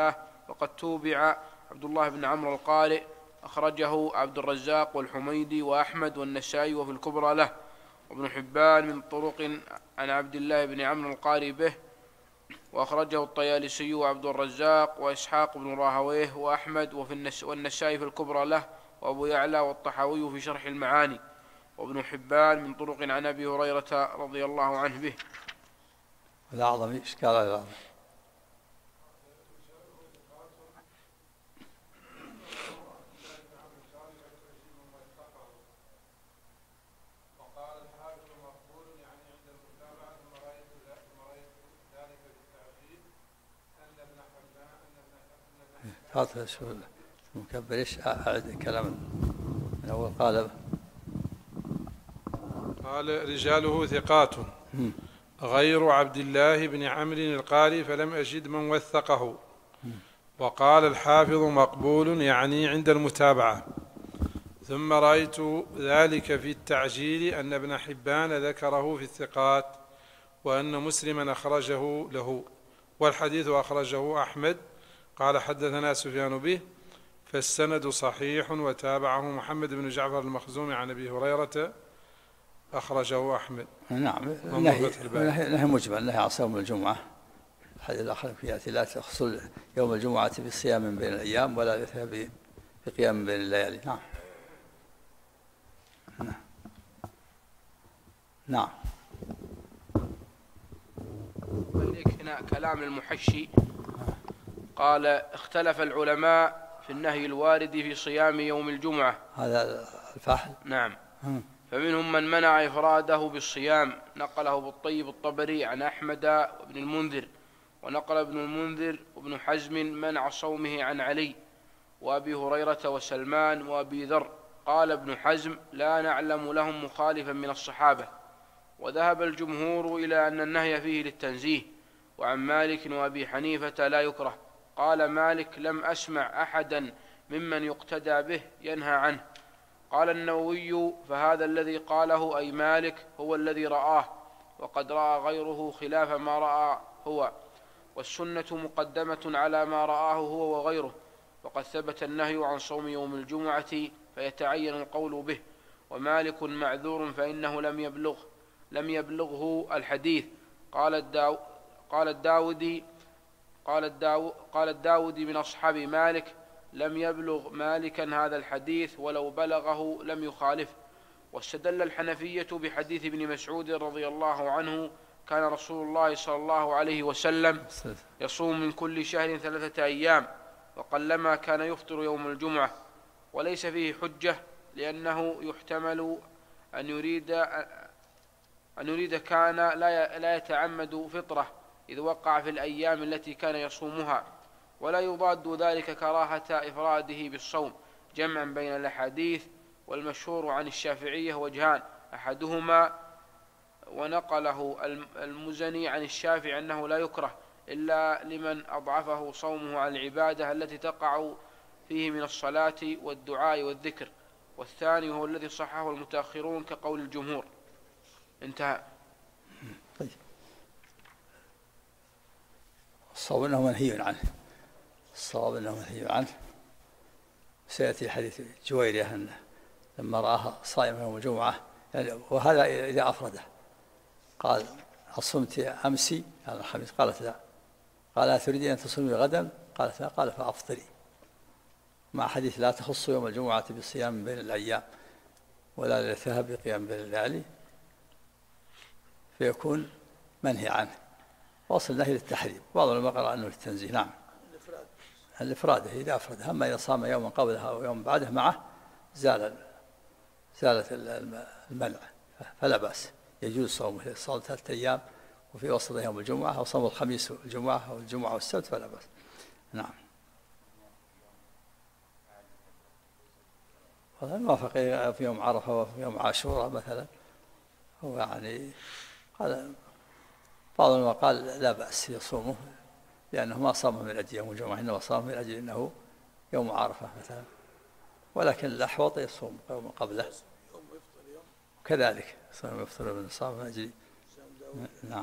عبد الله بن عمرو القارئ أخرجه عبد الرزاق والحميدي وأحمد والنسائي وفي الكبرى له وابن حبان من طرق عن عبد الله بن عمرو القارئ به وأخرجه الطيالسي وعبد الرزاق وإسحاق بن راهويه وأحمد والنسائي في الكبرى له وأبو يعلى والطحاوي في شرح المعاني وابن حبان من طرق عن أبي هريرة رضي الله عنه به. الأعظم إشكال الأعظم. هذا شو المكبر إيش أعد كلام من أول قال رجاله ثقات غير عبد الله بن عمرو القاري فلم أجد من وثقه. وقال الحافظ مقبول يعني عند المتابعة. ثم رأيت ذلك في التعجيل أن ابن حبان ذكره في الثقات وأن مسلما أخرجه له والحديث أخرجه أحمد. قال حدثنا سفيان به فالسند صحيح وتابعه محمد بن جعفر المخزومي عن أبي هريرة أخرجه أحمد. نعم. نهي مجمل نهي عن صوم الجمعة. الحديث الآخر في يأتي لا تخص يوم الجمعة بالصيام من بين الأيام ولا بقيام من بين الليالي. نعم. هنا كلام المحشي قال اختلف العلماء في النهي الوارد في صيام يوم الجمعة. هذا الفاحل. نعم. فمنهم من منع إفراده بالصيام نقله ابو الطيب الطبري عن أحمد وابن المنذر ونقل ابن المنذر وابن حزم منع صومه عن علي وأبي هريرة وسلمان وأبي ذر. قال ابن حزم لا نعلم لهم مخالفا من الصحابة. وذهب الجمهور إلى أن النهي فيه للتنزيه. وعن مالك وأبي حنيفة لا يكره. قال مالك لم أسمع أحدا ممن يقتدى به ينهى عنه. قال النووي فهذا الذي قاله أي مالك هو الذي رآه وقد رأى غيره خلاف ما رأى هو والسنة مقدمة على ما رآه هو وغيره. وقد ثبت النهي عن صوم يوم الجمعة فيتعين القول به. ومالك معذور فإنه لم يبلغه الحديث. قال الداودي من أصحاب مالك لم يبلغ مالكا هذا الحديث ولو بلغه لم يخالف. واستدل الحنفية بحديث ابن مسعود رضي الله عنه كان رسول الله صلى الله عليه وسلم يصوم من كل شهر 3 أيام وقلما كان يفطر يوم الجمعة. وليس فيه حجة لأنه يحتمل أن يريد كان لا يتعمد فطره إذ وقع في الأيام التي كان يصومها. ولا يضاد ذلك كراهة إفراده بالصوم جمعا بين الأحاديث. والمشهور عن الشافعية وجهان أحدهما ونقله المزني عن الشافعي أنه لا يكره إلا لمن أضعفه صومه عن العبادة التي تقع فيه من الصلاة والدعاء والذكر. والثاني هو الذي صححه المتأخرون كقول الجمهور. انتهى. الصواب أنه منهي عنه. سيأتي حديث جويرية لما رآها صائمة يوم الجمعة يعني وهذا إذا أفرده قال أصمت أمسي على الخميس؟ قالت لا. قال أتريدين أن تصومي غدا؟ قالت لا. قال فأفطري. مع حديث لا تخص يوم الجمعة بالصيام من بين الأيام. ولا ليلتها بقيام بالليالي فيكون منهي عنه. وأصل النهي للتحريم، بعض العلماء قرأ أنه للتنزيه. نعم، الإفراد إذا أفرد. أما إذا صام يوما قبلها أو يوم بعده معه زالت المنع، فلا بأس، يجوز صومه صوم 3 أيام وفي وسط يوم الجمعة، أو صوم الخميس والجمعة أو الجمعة والسبت فلا بأس. نعم. الموافق في يوم عرفة وفي يوم عاشوراء مثلا، هو يعني قال بعض العلماء قال لا بأس يصومه، لأنه ما صامه من أجل يوم الجمعة، إنما صامه من أجل أنه يوم عرفة مثلا، ولكن الأحوط يصوم يوم قبله كذلك، صوم يفطر من صام من أجل. نعم.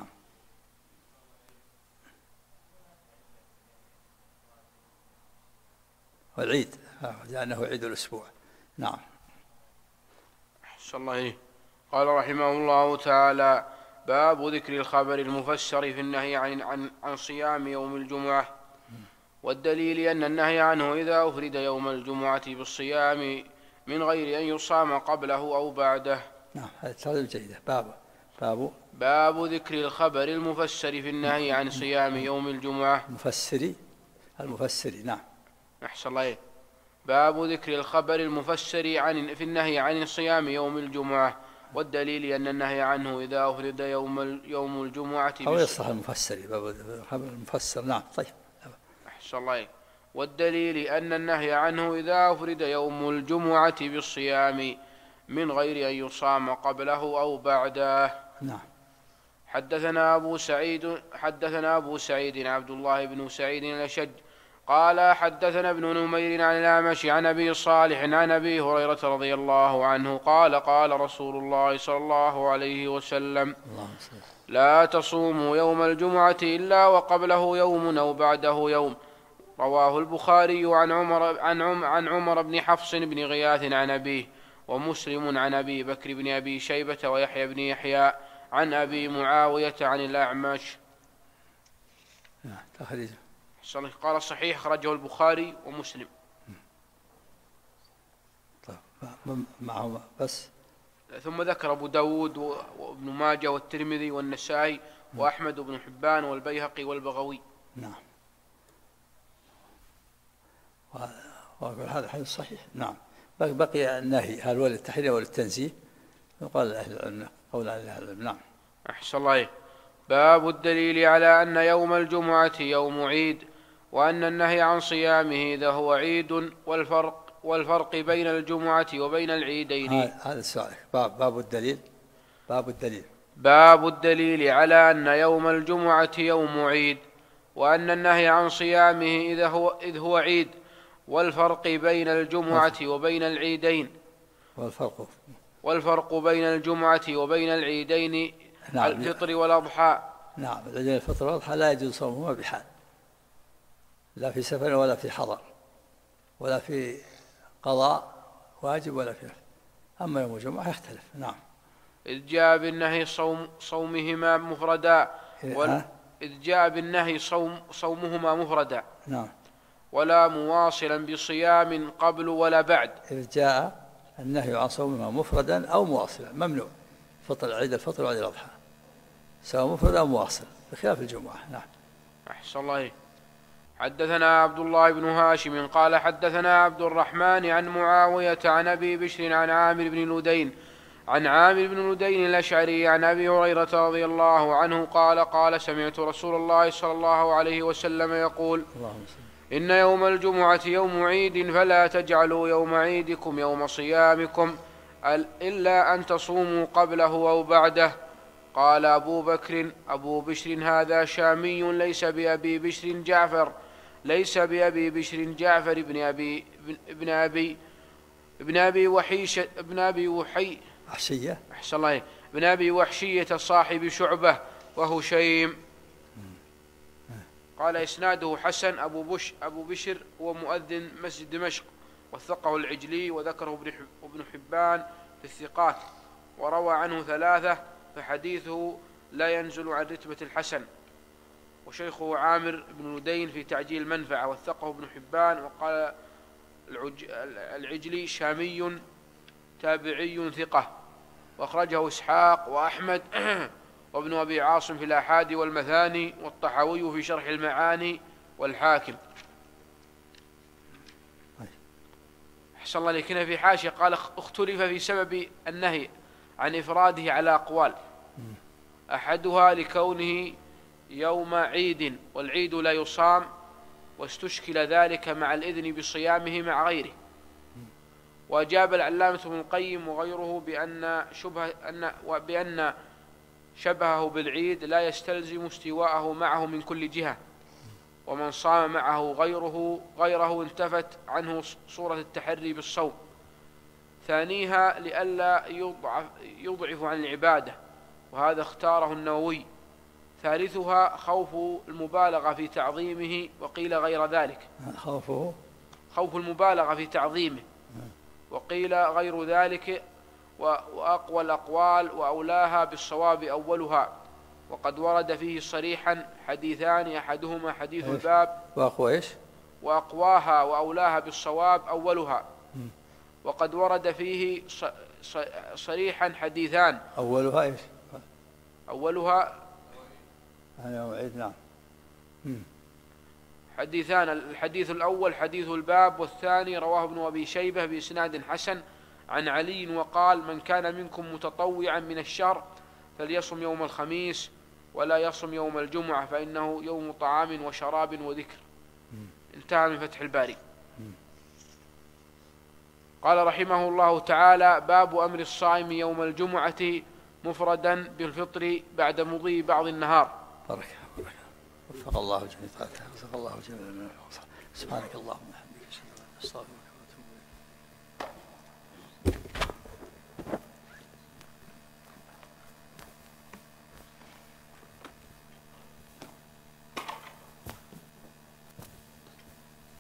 والعيد لأنه عيد الأسبوع. نعم. أحسن الله إليه. قال رحمه الله تعالى: باب ذكر الخبر المفسر في النهي عن صيام يوم الجمعة، والدليل أن النهي عنه إذا أفرد يوم الجمعة بالصيام من غير أن يصام قبله أو بعده. نعم، هذه الترجمة جيدة. باب ذكر الخبر المفسر في النهي عن صيام يوم الجمعة. المفسري. نعم. أحسن الله إليه. باب ذكر الخبر المفسر في النهي عن صيام يوم الجمعة، والدليل أن النهي عنه إذا أفرد يوم الجمعة أو يصح المفسري، باب الخبر المفسر. نعم. طيب. أحسن الله إليه. والدليل أن النهي عنه إذا أفرد يوم الجمعة بالصيام من غير أن يصام قبله أو بعده. نعم. حدثنا أبو سعيد عبد الله بن سعيد الأشج قال حدثنا ابن نمير عن الأعمش عن أبي صالح عن أبي هريرة رضي الله عنه قال قال رسول الله صلى الله عليه وسلم: لا تصوموا يوم الجمعة إلا وقبله يوم أو بعده يوم. رواه البخاري عن عمر بن حفص بن غياث عن أبيه، ومسلم عن أبي بكر بن أبي شيبة ويحيى بن يحيى عن أبي معاوية عن الأعمش. قال صحيح، خرجه البخاري ومسلم. معهما بس. ثم ذكر أبو داود وابن ماجه والترمذي والنسائي وأحمد بن حبان والبيهقي والبغوي. نعم. وأقول هذا حديث صحيح. نعم. بقي النهي، هل هو للتحريم أو للتنزيه؟ يقال أهل العلم قول أهل العلم. نعم. أحسن الله. باب الدليل على أن يوم الجمعة يوم عيد، وأن النهي عن صيامه إذا هو عيد، والفرق بين الجمعة وبين العيدين. هذا السؤال. باب الدليل على أن يوم الجمعة يوم عيد، وأن النهي عن صيامه إذ هو عيد، والفرق بين الجمعة وبين العيدين. والفرق بين الجمعة وبين العيدين. نعم. الفطر والأضحى. نعم. العيدين الفطر والأضحى لا يجوز صومهما بحال، لا في سفر ولا في حضر ولا في قضاء واجب ولا في. أما يوم الجمعة يختلف. نعم. إذ جاء بالنهي صومهما مفردا. إذ جاء بالنهي صومهما مفردا. نعم. ولا مواصلا بصيام قبل ولا بعد. إذ جاء النهي عن صومهما مفردا أو مواصلا، ممنوع عيد الفطر وعيد الأضحى سواء مفرد أو مواصل، بخلاف الجمعة. نعم. أحسن الله. حدثنا عبد الله بن هاشم قال حدثنا عبد الرحمن عن معاوية عن أبي بشر عن عامر بن لدين الأشعري عن أبي هريرة رضي الله عنه قال سمعت رسول الله صلى الله عليه وسلم يقول: إن يوم الجمعة يوم عيد، فلا تجعلوا يوم عيدكم يوم صيامكم إلا أن تصوموا قبله أو بعده. قال أبو بشر هذا شامي ليس بأبي بشر جعفر ابن أبي وحشية صاحب شعبة وهشيم. قال إسناده حسن. أبو بشر هو مؤذن مسجد دمشق، وثقه العجلي، وذكره ابن حبان في الثقات، وروى عنه 3، فحديثه لا ينزل عن رتبة الحسن. وشيخه عامر بن لدين في تعجيل المنفعة، وثقه ابن حبان. وقال العجلي شامي تابعي ثقة، وأخرجه إسحاق وأحمد وابن أبي عاصم في الآحاد والمثاني، والطحاوي في شرح المعاني، والحاكم. أحسن الله إليك. في حاشية قال اختلف في سبب النهي عن إفراده على أقوال، أحدها لكونه يوم عيد والعيد لا يصام، واستشكل ذلك مع الإذن بصيامه مع غيره. وأجاب العلامة ابن القيم وغيره بأن شبهه بالعيد لا يستلزم استواءه معه من كل جهة، ومن صام معه غيره انتفت عنه صورة التحري بالصوم. ثانيها لئلا يضعف عن العبادة، وهذا اختاره النووي. ثالثها خوف المبالغة في تعظيمه، وقيل غير ذلك. خوف المبالغة في تعظيمه، وقيل غير ذلك. وأقوى الأقوال وأولاها بالصواب أولها، وقد ورد فيه صريحا حديثان، أحدهما حديث الباب. وأقواها وأولاها بالصواب أولها، وقد ورد فيه صريحا حديثان. أولها إيش؟ أولها نعم. حديثان. الحديث الأول حديث الباب، والثاني رواه ابن أبي شيبة بإسناد حسن عن علي وقال: من كان منكم متطوعا من الشهر فليصم يوم الخميس ولا يصم يوم الجمعة، فإنه يوم طعام وشراب وذكر. انتهى من فتح الباري. قال رحمه الله تعالى: باب أمر الصائم يوم الجمعة مفردا بالفطر بعد مضي بعض النهار. بارك وفق الله جميع طاعته، وفق الله جميع. سبحانك اللهم وبحمدك، أشهد أن لا إله إلا أنت، أستغفرك.